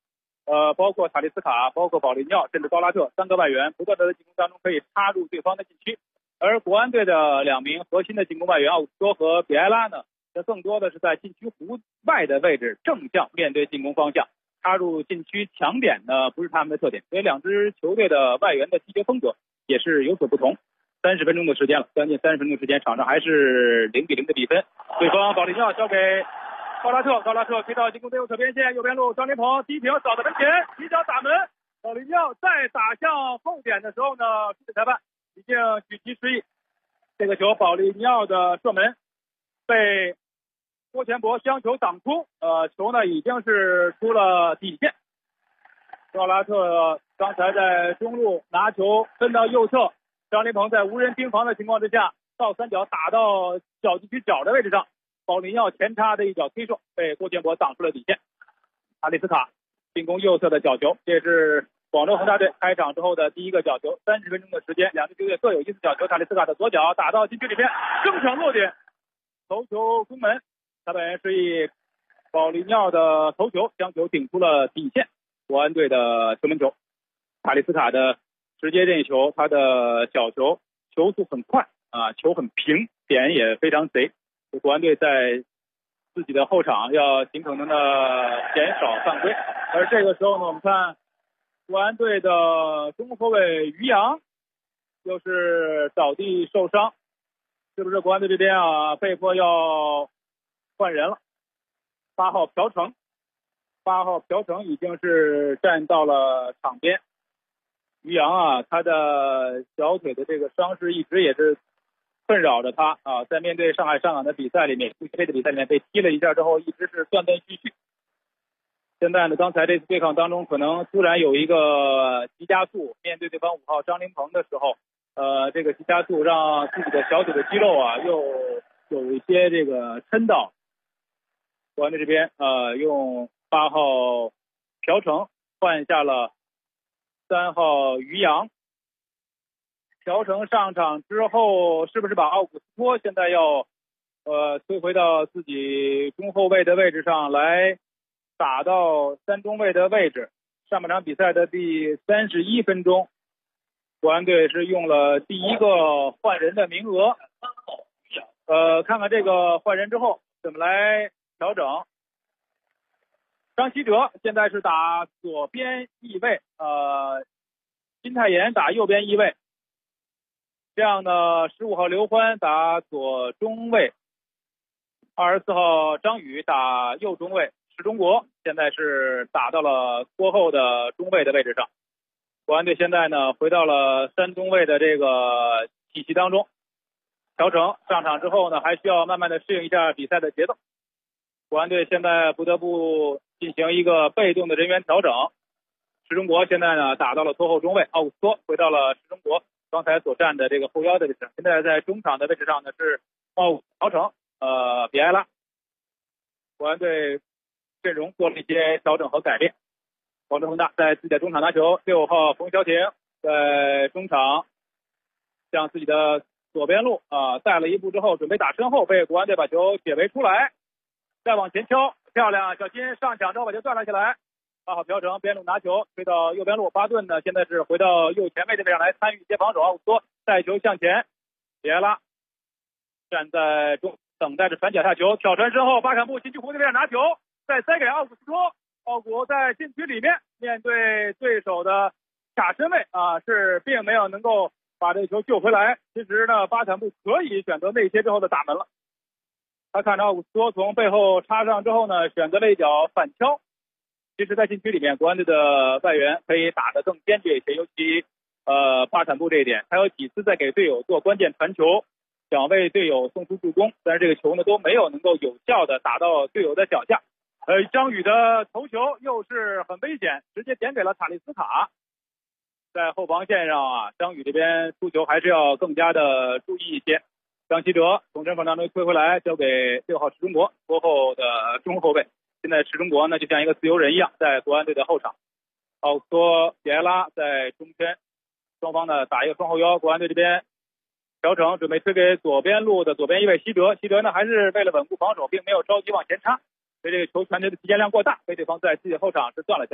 包括塔利斯卡，包括保利尼奥，甚至高拉特3个外援，不断的在进攻当中可以插入对方的禁区。而国安队的2名核心的进攻外援奥古斯托和比埃拉呢，这更多的是在禁区弧外的位置正向面对进攻方向，插入禁区强点呢不是他们的特点，所以2支球队的外援的踢球风格也是有所不同。30分钟的时间了，将近30分钟时间，场上还是0-0的比分。对方保利尼奥交给高拉特，高拉特推到进攻的右侧边线，右边路张琳芃低平扫到门前，起脚打门。保利尼奥再打向后点的时候呢，主裁判已经举旗示意，这个球保利尼奥的射门被郭全博将球挡出，球呢已经是出了底线。高拉特刚才在中路拿球分到右侧，张琳芃在无人盯防的情况之下，倒三角打到小禁区角的位置上，保利尼奥前插的一脚推射被郭全博挡出了底线。塔利斯卡进攻右侧的角球，这是广州恒大队开场之后的第一个角球。30分钟的时间，2支球队各有1次角球。塔利斯卡的左脚打到禁区里面，正抢落点，头球攻门。裁判员示意保利尼奥的头球将球顶出了底线，国安队的球门球。塔利斯卡的直接任意球，他的角球球速很快球很平，点也非常贼。国安队在自己的后场要尽可能的减少犯规。而这个时候呢，我们看国安队的中后卫于洋又是倒地受伤，是不是国安队这边被迫要换人了？8号朴成已经是站到了场边。于洋他的小腿的这个伤势一直也是困扰着他在面对上海上港的比赛里面，足协的比赛里面被踢了一下之后，一直是断断续续。现在呢，刚才这次对抗当中，可能突然有一个急加速，面对对方5号张琳芃的时候，这个急加速让自己的小腿的肌肉又有一些这个抻到。国安队这边用8号朴成换下了3号于洋。朴成上场之后，是不是把奥古斯托现在要推回到自己中后卫的位置上来，打到3中卫的位置？上半场比赛的第31分钟，国安队是用了第一个换人的名额。看看这个换人之后怎么来调整。张稀哲现在是打左边翼位，金泰妍打右边翼位。这样呢，15号刘欢打左中卫，24号张宇打右中卫，石中国现在是打到了拖后的中卫的位置上。国安队现在呢回到了3中卫的这个体系当中。朴成上场之后呢，还需要慢慢的适应一下比赛的节奏。国安队现在不得不进行一个被动的人员调整。石中国现在呢打到了拖后中卫，奥古斯托回到了石中国刚才所站的这个后腰的位置，现在在中场的位置上呢是朴成、比埃拉。国安队阵容做了一些调整和改变。广州恒大在自己的中场拿球，6号冯潇霆在中场向自己的左边路带了一步之后，准备打身后，被国安队把球解围出来，再往前敲，漂亮，小心上抢之后把球断了起来。8号朴成边路拿球推到右边路，巴顿呢现在是回到右前卫的位置上来参与一些防守。奥古斯托带球向前，比埃拉站在中等待着传脚下球，挑传身后，巴坎布禁区弧的位置拿球，再塞给奥古斯托。奥古在禁区里面面对对手的卡身位是并没有能够把这个球救回来。其实呢，巴坎布可以选择内切之后的打门了。他看着奥古斯托从背后插上之后呢，选择了一脚反敲。其实在禁区里面，国安队的外援可以打得更坚决一些，尤其巴坎布这一点，他有几次在给队友做关键传球，想为队友送出助攻，但是这个球呢都没有能够有效的打到队友的脚下。张宇的头球又是很危险，直接点给了塔利斯卡。在后防线上张宇这边出球还是要更加的注意一些。张稀哲从身后当中推回来，交给6号石中国，拖后的中后卫。现在石中国呢就像一个自由人一样，在国安队的后场。奥古斯托、比埃拉在中圈，双方呢打一个双后腰。国安队这边朴成准备推给左边路的左边翼卫稀哲，稀哲呢还是为了稳固防守，并没有着急往前插，所以这个球传球的时间量过大，被对方在自己的后场是断了下来。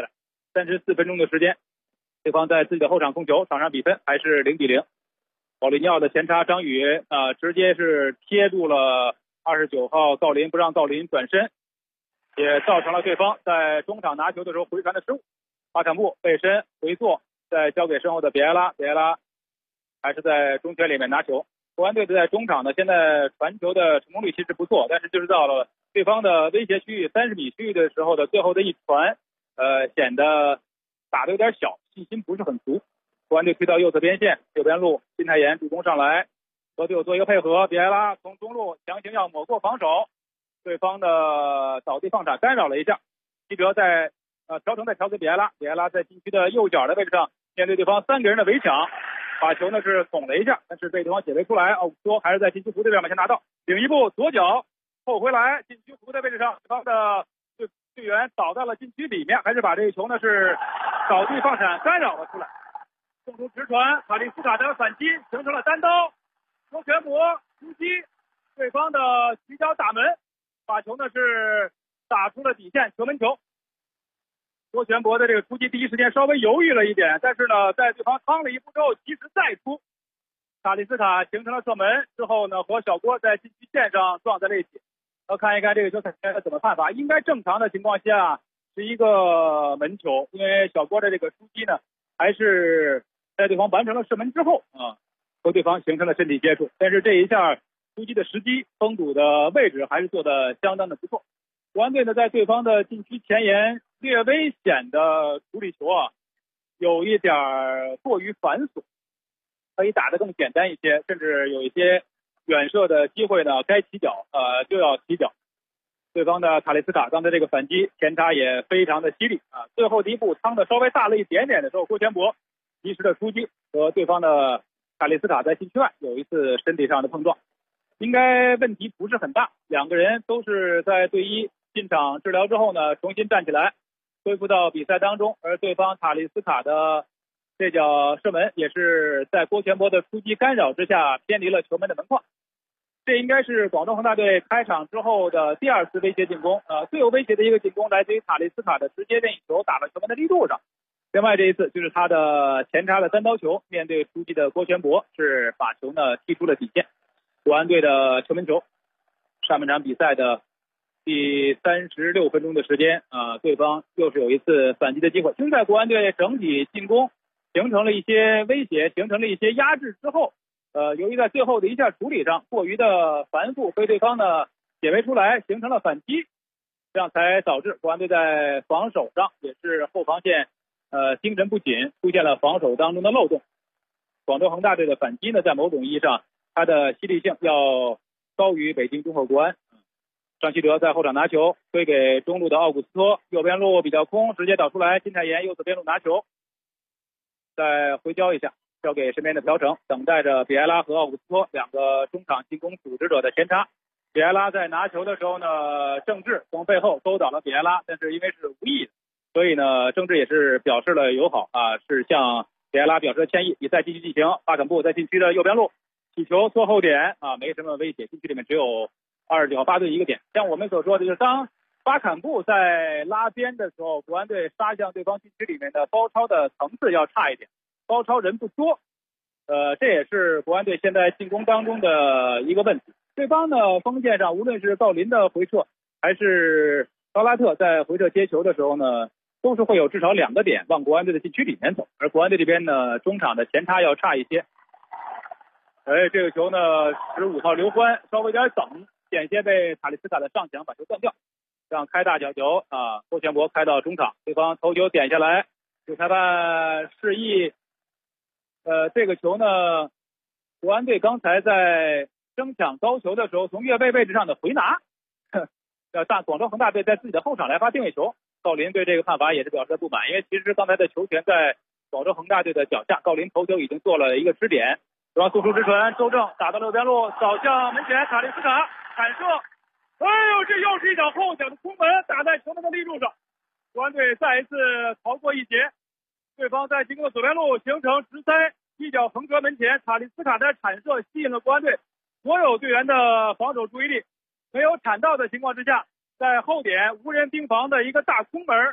34分钟的时间，对方在自己的后场控球，场上比分还是0-0。保利尼奥的前插张宇直接是贴住了29号郜林，不让郜林转身，也造成了对方在中场拿球的时候回传的失误。巴坎布背身回做，再交给身后的比埃拉，比埃拉还是在中圈里面拿球。国安队在中场呢，现在传球的成功率其实不错，但是就是到了对方的威胁区域30米区域的时候的最后的一传，显得打得有点小，信心不是很足。国安队推到右侧边线，右边路金泰妍主攻上来，和队友做一个配合，比埃拉从中路强行要抹过防守，对方的倒地放铲干扰了一下，基德在调整再调给比埃拉，比埃拉在禁区的右脚的位置上面对对方3个人的围抢，把球呢是捅了一下，但是被对方解围出来。奥古斯托还是在禁区弧这边往前拿到，顶一步左脚后回来，禁区弧的位置上，对方的队员倒到了禁区里面，还是把这个球呢是倒地放铲干扰了出来。送出直传，卡利斯卡的反击形成了单刀，周全博突击对方的起脚打门，把球呢是打出了底线，球门球。周全博的这个突击第一时间稍微犹豫了一点，但是呢在对方趟了一步之后及时再出，卡利斯卡形成了射门之后呢，和小郭在禁区线上撞在了一起。要看一看这个球怎么判罚，应该正常的情况下是一个门球，因为小郭的这个出击呢还是在对方完成了射门之后和对方形成了身体接触，但是这一下出击的时机、封堵的位置还是做得相当的不错。国安队呢在对方的禁区前沿略微显的处理球有一点过于繁琐，可以打得更简单一些，甚至有一些远射的机会呢该起脚就要起脚。对方的卡利斯卡刚才这个反击前插也非常的犀利最后的一步趟的稍微大了一点点的时候，郭全博及时的出击，和对方的卡利斯卡在禁区外有一次身体上的碰撞，应该问题不是很大。两个人都是在队医进场治疗之后呢重新站起来恢复到比赛当中，而对方卡利斯卡的这脚射门也是在郭全博的出击干扰之下偏离了球门的门框。这应该是广州恒大队开场之后的第2次威胁进攻最有威胁的一个进攻来自于卡利斯卡的直接任意球打到球门的力度上，另外这一次就是他的前插的单刀球，面对出击的郭全博是把球呢踢出了底线，国安队的球门球。上半场比赛的第36分钟的时间对方又是有一次反击的机会，就在国安队整体进攻形成了一些威胁，形成了一些压制之后由于在最后的一下处理上过于的繁复，被对方呢解围出来形成了反击，这样才导致国安队在防守上也是后防线精神不紧，出现了防守当中的漏洞。广州恒大队的反击呢在某种意义上它的犀利性要高于北京中赫国安。张稀哲在后场拿球推给中路的奥古斯托，右边路比较空，直接导出来，金泰妍右侧边路拿球，再回交一下交给身边的朴成，等待着比埃拉和奥古斯托两个中场进攻组织者的前插。比埃拉在拿球的时候呢，郑智从背后勾倒了比埃拉，但是因为是无意的，所以呢郑智也是表示了友好是向比埃拉表示了歉意。比赛继续进行，巴坎布在禁区的右边路起球做后点没什么威胁，禁区里面只有29号巴顿一个点。像我们所说的就是当巴坎布在拉边的时候，国安队杀向对方禁区里面的包抄的层次要差一点，包抄人不多这也是国安队现在进攻当中的一个问题。对方的锋线上无论是郜林的回撤还是高拉特在回撤接球的时候呢，都是会有至少2个点往国安队的禁区里面走，而国安队这边呢中场的前插要差一些。这个球呢15号刘欢稍微有点等，险些被卡利斯卡的上抢把球断掉，让开大角球郭全博开到中场，对方头球点下来，主裁判示意这个球呢国安队刚才在争抢高球的时候从越位位置上的回拿广州恒大队在自己的后场来发定位球，郜林对这个判罚也是表示不满，因为其实刚才的球权在广州恒大队的脚下，郜林头球已经做了一个支点，对方速出直传，周正打到右边路扫向门前，卡利斯卡铲射，这又是一脚后脚的空门打在球门的立柱上，国安队再一次逃过一劫。对方在进攻的左边路形成直塞，一脚横折门前，卡利斯卡的铲射吸引了国安队所有队员的防守注意力，没有铲到的情况之下，在后点无人盯防的一个大空门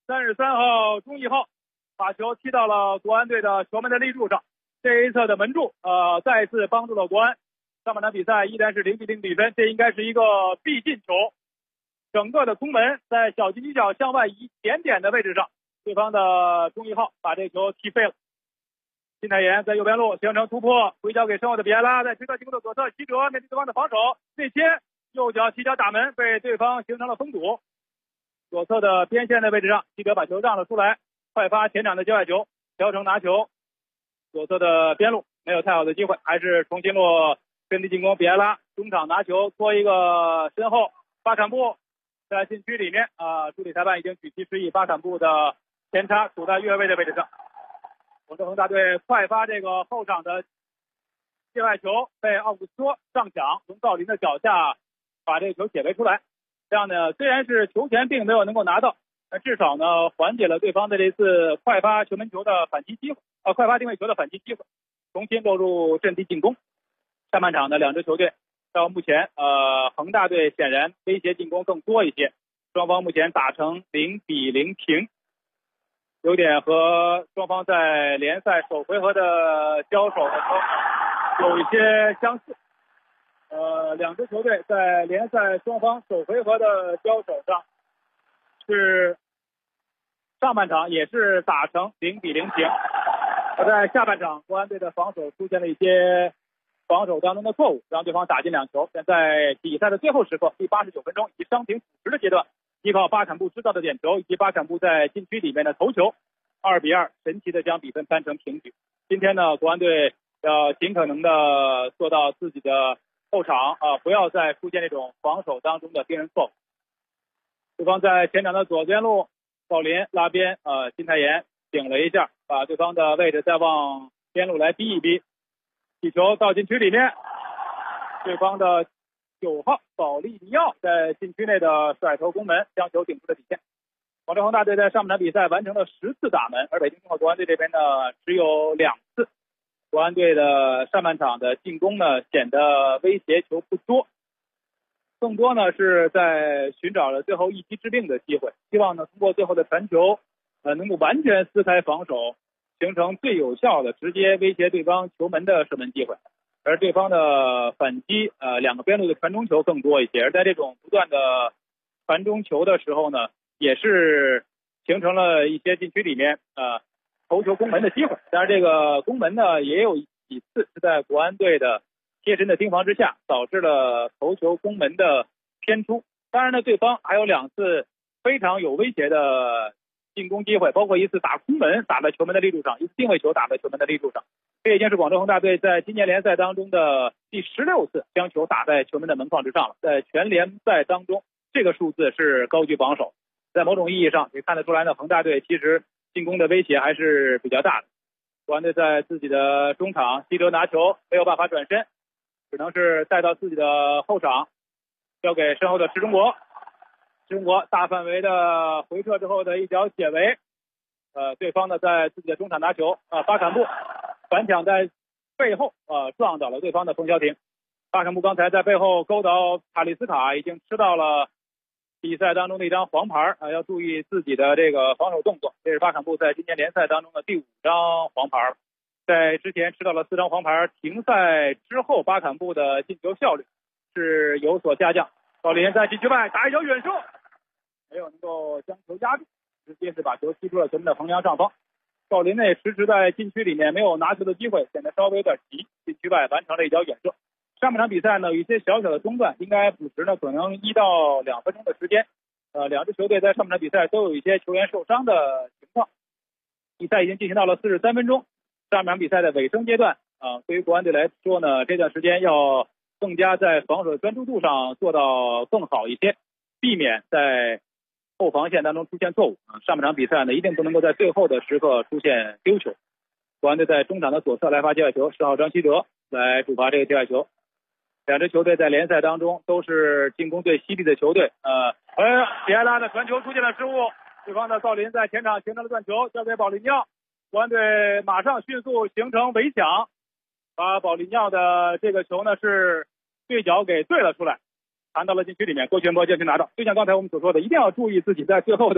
33号钟义浩把球踢到了国安队的球门的立柱上，这一侧的门柱再次帮助了国安。上半场比赛依然是0-0比分，这应该是一个必进球。整个的空门在小禁区角向外一点点的位置上，对方的钟义浩把这球踢飞了。金泰妍在右边路形成突破，回脚给身后的比埃拉，在推侧进攻的左侧，齐哲面对对方的防守内切，右脚起脚打门，被对方形成了封堵。左侧的边线的位置上，齐哲把球让了出来，快发前场的界外球，朴成拿球，左侧的边路没有太好的机会，还是重新落阵地进攻。比埃拉中场拿球拖一个身后，巴坎布在禁区里面助理裁判已经举旗示意，巴坎布的前插处在越位的位置上。广州恒大队快发这个后场的界外球，被奥古斯托上抢，从郜林的脚下把这个球解围出来。这样呢，虽然是球权并没有能够拿到，但至少呢缓解了对方的这次快发球门球的反击机会，快发定位球的反击机会，重新落入阵地进攻。上半场的两支球队到目前恒大队显然威胁进攻更多一些，双方目前打成0-0平，有点和双方在联赛首回合的交手的时候有一些相似。两支球队在联赛双方首回合的交手上是上半场也是打成0-0平，而在下半场国安队的防守出现了一些防守当中的错误，让对方打进两球。现在比赛的最后时刻，第89分钟，以及伤停补时的阶段，依靠巴坎布制造的点球以及巴坎布在禁区里面的头球，2-2神奇的将比分扳成平局。今天呢，国安队要尽可能的做到自己的后场不要再出现这种防守当中的盯人错误。对方在前场的左边路，郜林拉边金泰妍顶了一下，把对方的位置再往边路来逼一逼，起球到禁区里面，对方的9号保利尼奥在禁区内的甩头攻门，将球顶出了底线。广州恒大队在上半场比赛完成了10次打门，而北京中赫国安队这边呢只有2次。国安队的上半场的进攻呢显得威胁球不多，更多呢是在寻找了最后一击致命的机会，希望呢通过最后的传球能够完全撕开防守，形成最有效的直接威胁对方球门的射门机会。而对方的反击两个边路的传中球更多一些，而在这种不断的传中球的时候呢，也是形成了一些禁区里面头球攻门的机会。当然这个攻门呢也有几次是在国安队的贴身的盯防之下导致了头球攻门的偏出。当然呢对方还有2次非常有威胁的进攻机会，包括一次打空门打在球门的立柱上，一次定位球打在球门的立柱上。这已经是广州恒大队在今年联赛当中的第16次将球打在球门的门框之上了。在全联赛当中这个数字是高居榜首，在某种意义上也看得出来呢，恒大队其实进攻的威胁还是比较大的。国安队在自己的中场，西哲拿球没有办法转身，只能是带到自己的后场，交给身后的池中国。池中国大范围的回撤之后的一脚解围，对方呢在自己的中场拿球，巴坎布反抢在背后撞倒了对方的冯潇霆。巴坎布刚才在背后勾倒塔利斯卡，已经吃到了比赛当中的一张黄牌，要注意自己的这个防守动作。这是巴坎布在今年联赛当中的第5张黄牌，在之前吃到了4张黄牌，停赛之后巴坎布的进球效率是有所下降。郜林在禁区外打一脚远射，没有能够将球压住，直接是把球踢出了球门的横梁上方。郜林呢迟迟在禁区里面没有拿球的机会，显得稍微有点急，禁区外完成了一脚远射。上半场比赛呢有一些小小的中断，应该补时呢可能1到2分钟的时间。两支球队在上半场比赛都有一些球员受伤的情况。比赛已经进行到了43分钟，上半场比赛的尾声阶段对于国安队来说呢，这段时间要更加在防守的专注度上做到更好一些，避免在后防线当中出现错误。上半场比赛呢一定不能够在最后的时刻出现丢球。国安队在中场的左侧来发界外球，10号张稀哲来主罚这个界外球。两支球队在联赛当中都是进攻最犀利的球队。比埃拉的传球出现了失误，对方的郜林在前场形成了断球，交给保利尼奥。国安队马上迅速形成围抢，把保利尼奥的这个球呢是对角给对了出来，弹到了禁区里面，郭全波将球拿到。就像刚才我们所说的，一定要注意自己在最后的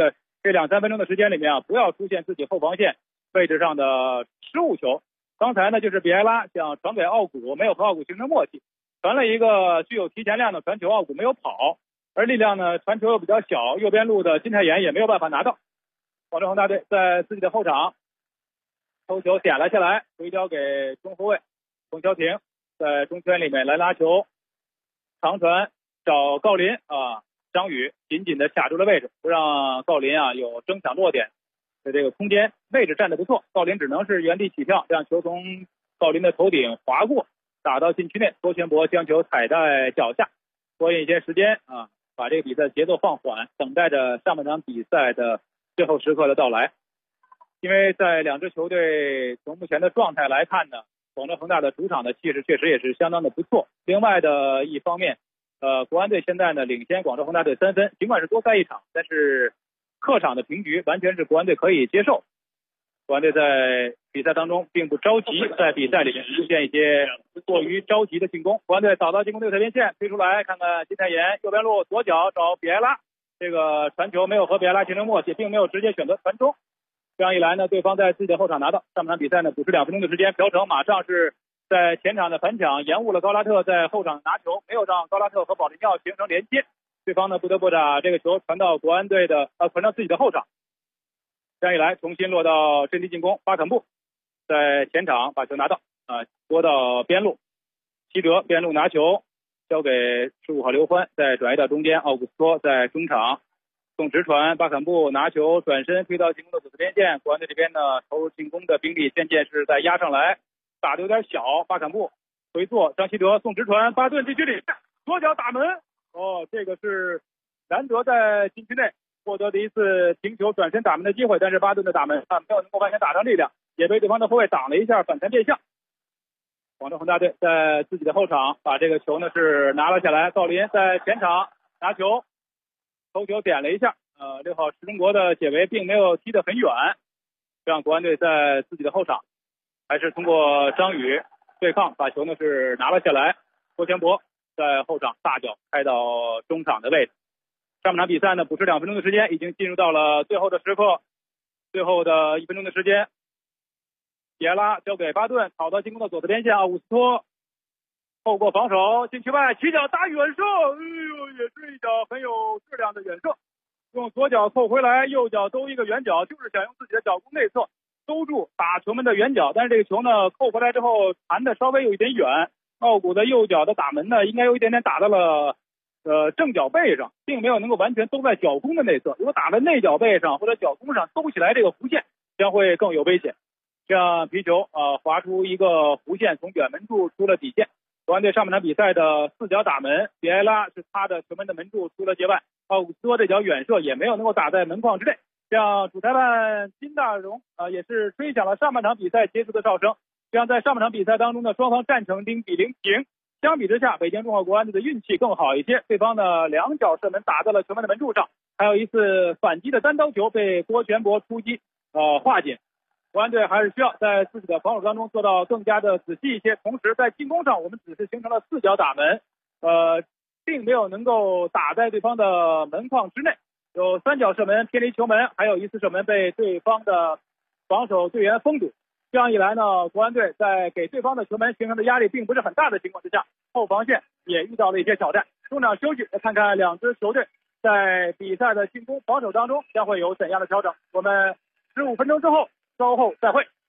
这2-3分钟的时间里面不要出现自己后防线位置上的失误球。刚才呢就是比埃拉想传给奥古，没有和奥古形成默契，传了一个具有提前量的传球，奥古没有跑，而力量呢传球又比较小，右边路的金泰妍也没有办法拿到。广州恒大队在自己的后场头球点了下来，回交给中后卫冯潇霆，在中圈里面来拉球，长传找郜林张宇紧紧的卡住了位置，不让郜林有争抢落点的这个空间，位置站得不错，郜林只能是原地起跳，让球从郜林的头顶划过，打到禁区内，郭全博将球踩在脚下，拖延一些时间把这个比赛节奏放缓，等待着上半场比赛的最后时刻的到来。因为在两支球队从目前的状态来看呢，广州恒大的主场的气势确实也是相当的不错。另外的一方面，国安队现在呢领先广州恒大队3分，尽管是多赛一场，但是客场的平局完全是国安队可以接受。国安队在比赛当中并不着急，在比赛里面出现一些过于着急的进攻。国安队找到进攻队侧边线推出来，看看金泰妍右边路左脚找比埃拉，这个传球没有和比埃拉形成默契，并没有直接选择传中。这样一来呢，对方在自己的后场拿到。上半场比赛呢补时2分钟的时间，朴成马上是在前场的反抢，延误了高拉特在后场拿球，没有让高拉特和保利尼奥形成连接。对方呢不得不把这个球传到国安队的传到自己的后场。这样一来，重新落到阵地进攻，巴肯布在前场把球拿到拨到边路，齐哲边路拿球交给15号刘欢，再转移到中间，奥古斯托在中场送直传，巴肯布拿球转身推到进攻的左侧边线。国安队这边呢投入进攻的兵力渐渐是在压上来，打得有点小，巴肯布回做，张稀哲送直传，巴顿禁区里左脚打门，这个是难得在禁区内获得的一次停球转身打门的机会，但是巴顿的打门没有能够完全打上力量，也被对方的后卫挡了一下，反弹变向。广州恒大队在自己的后场把这个球呢是拿了下来，郜林在前场拿球，头球点了一下，6号石中国的解围并没有踢得很远，让国安队在自己的后场还是通过张宇对抗把球呢是拿了下来，郭全博在后场大脚开到中场的位置。上半场比赛呢补时2分钟的时间，已经进入到了最后的时刻，最后的1分钟的时间，比埃拉交给巴顿，跑到进攻的左侧边线，奥古斯托透过防守禁区外起脚打远射，也是一脚很有质量的远射，用左脚扣回来，右脚兜一个远角，就是想用自己的脚弓内侧兜住打球门的远角，但是这个球呢扣回来之后弹的稍微有一点远，奥古的右脚的打门呢应该有一点点打到了正脚背上，并没有能够完全兜在脚弓的内侧，如果打在内脚背上或者脚弓上兜起来这个弧线将会更有危险。这样皮球划出一个弧线，从远门柱出了底线。国安队上半场比赛的4脚打门，比埃拉是擦着球门的门柱出了界外，奥古斯托这脚远射也没有能够打在门框之内。这样主裁判金大荣也是吹响了上半场比赛结束的哨声。这样在上半场比赛当中呢，双方战成0-0平。相比之下，北京中赫国安队的运气更好一些，对方的2脚射门打在了球门的门柱上，还有一次反击的单刀球被郭全博出击化解。国安队还是需要在自己的防守当中做到更加的仔细一些，同时在进攻上我们只是形成了4脚打门，并没有能够打在对方的门框之内，有3脚射门偏离球门，还有一次射门被对方的防守队员封堵。这样一来呢，国安队在给对方的球门形成的压力并不是很大的情况之下，后防线也遇到了一些挑战。中场休息，来看看两支球队在比赛的进攻防守当中将会有怎样的调整。我们15分钟之后稍后再会。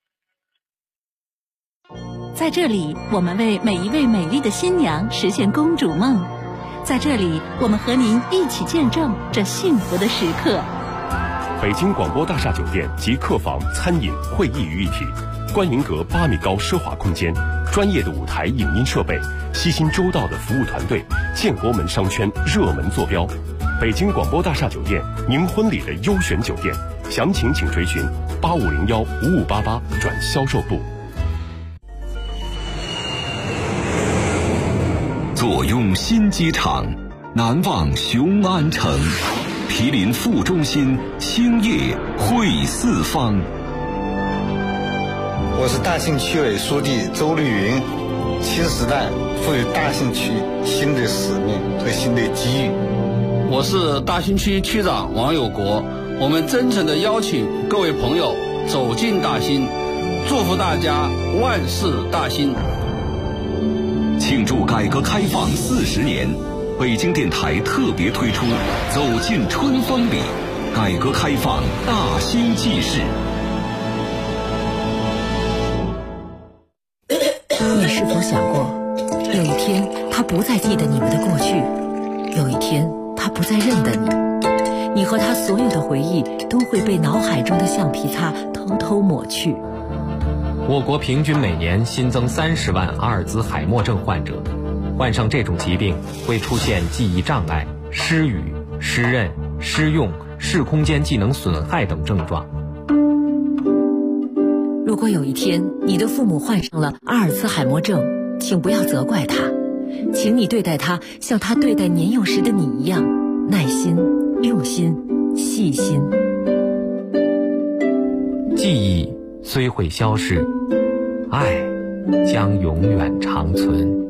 在这里，我们为每一位美丽的新娘实现公主梦。在这里，我们和您一起见证这幸福的时刻。 北京广播大厦酒店集客房、餐饮、会议于一体，观云阁8米高奢华空间，专业的舞台影音设备，悉心周到的服务团队，建国门商圈热门坐标。北京广播大厦酒店，您婚礼的优选酒店，详情请垂询8501-5588转销售部。 坐拥新机场，难忘雄安城。毗邻副中心，兴业汇四方。 我是大兴区委书记周绿云。新时代赋予大兴区新的使命和新的机遇。 我是大兴区区长王有国。 我们真诚地邀请各位朋友走进大兴，祝福大家万事大兴。 庆祝改革开放40年，北京电台特别推出《走进春风里》，改革开放大兴纪事。 你是否想过，有一天他不再记得你们的过去，有一天他不再认得你，你和他所有的回忆都会被脑海中的橡皮擦偷偷抹去。 我国平均每年新增30万阿尔兹海默症患者，患上这种疾病会出现记忆障碍、失语、失认、失用、视空间技能损害等症状。 如果有一天你的父母患上了阿尔兹海默症，请不要责怪他，请你对待他像他对待年幼时的你一样，耐心、用心、细心。 记忆虽会消逝，爱将永远长存。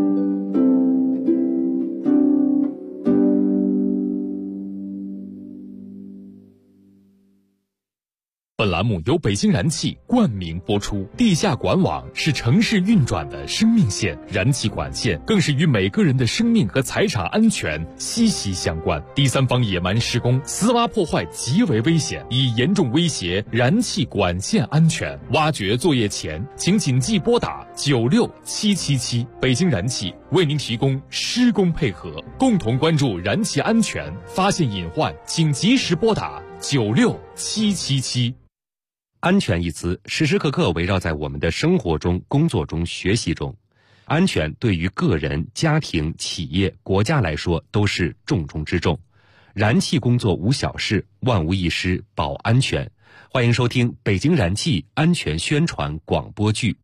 本栏目由北京燃气冠名播出。地下管网是城市运转的生命线，燃气管线更是与每个人的生命和财产安全息息相关。第三方野蛮施工、私挖破坏极为危险，已严重威胁燃气管线安全。挖掘作业前，请谨记拨打96777。北京燃气为您提供施工配合，共同关注燃气安全，发现隐患请及时拨打96777。 安全一词时时刻刻围绕在我们的生活中、工作中、学习中。安全对于个人、家庭、企业、国家来说都是重中之重。燃气工作无小事，万无一失保安全。欢迎收听北京燃气安全宣传广播剧。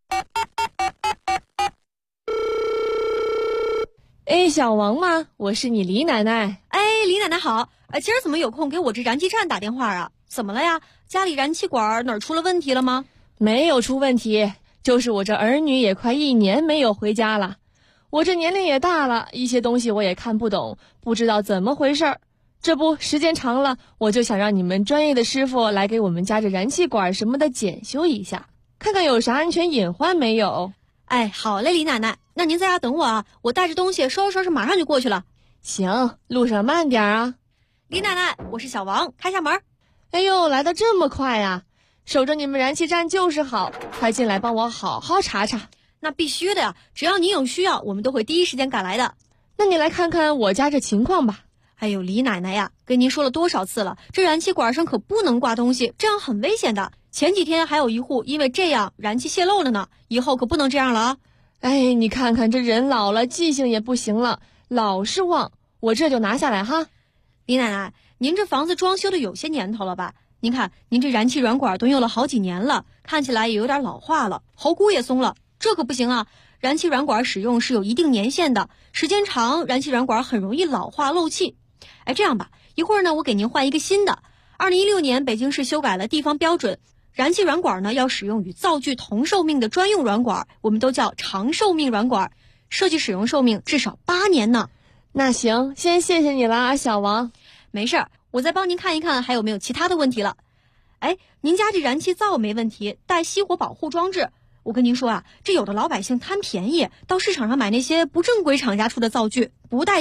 哎，小王吗？我是你李奶奶。 哎，李奶奶好。今儿怎么有空给我这燃气站打电话啊？怎么了呀？家里燃气管哪儿出了问题了吗？ 没有出问题，就是我这儿女也快1年没有回家了。我这年龄也大了，一些东西我也看不懂，不知道怎么回事儿。这不，时间长了，我就想让你们专业的师傅来给我们家这燃气管什么的检修一下，看看有啥安全隐患没有。 哎，好嘞，李奶奶，那您在家等我啊，我带着东西收拾收拾，马上就过去了。 行，路上慢点啊。 李奶奶，我是小王，开下门。 哎呦，来得这么快呀！守着你们燃气站就是好，快进来帮我好好查查。 那必须的呀，只要您有需要，我们都会第一时间赶来的。 那你来看看我家这情况吧。 哎呦，李奶奶呀，跟您说了多少次了，这燃气管上可不能挂东西，这样很危险的。前几天还有一户因为这样燃气泄漏了呢，以后可不能这样了啊。 哎，你看看这人老了，记性也不行了，老是忘，我这就拿下来哈。 李奶奶，您这房子装修的有些年头了吧？您看，您这燃气软管都用了好几年了，看起来也有点老化了，喉箍也松了，这可不行啊！燃气软管使用是有一定年限的，时间长，燃气软管很容易老化漏气。哎，这样吧，一会儿呢，我给您换一个新的。2016年，北京市修改了地方标准，燃气软管呢要使用与灶具同寿命的专用软管，我们都叫长寿命软管，设计使用寿命至少8年呢。 那行，先谢谢你了啊，小王。 没事儿，我再帮您看一看还有没有其他的问题了。哎，您家这燃气灶没问题，带熄火保护装置。我跟您说啊，这有的老百姓贪便宜，到市场上买那些不正规厂家出的灶具，不带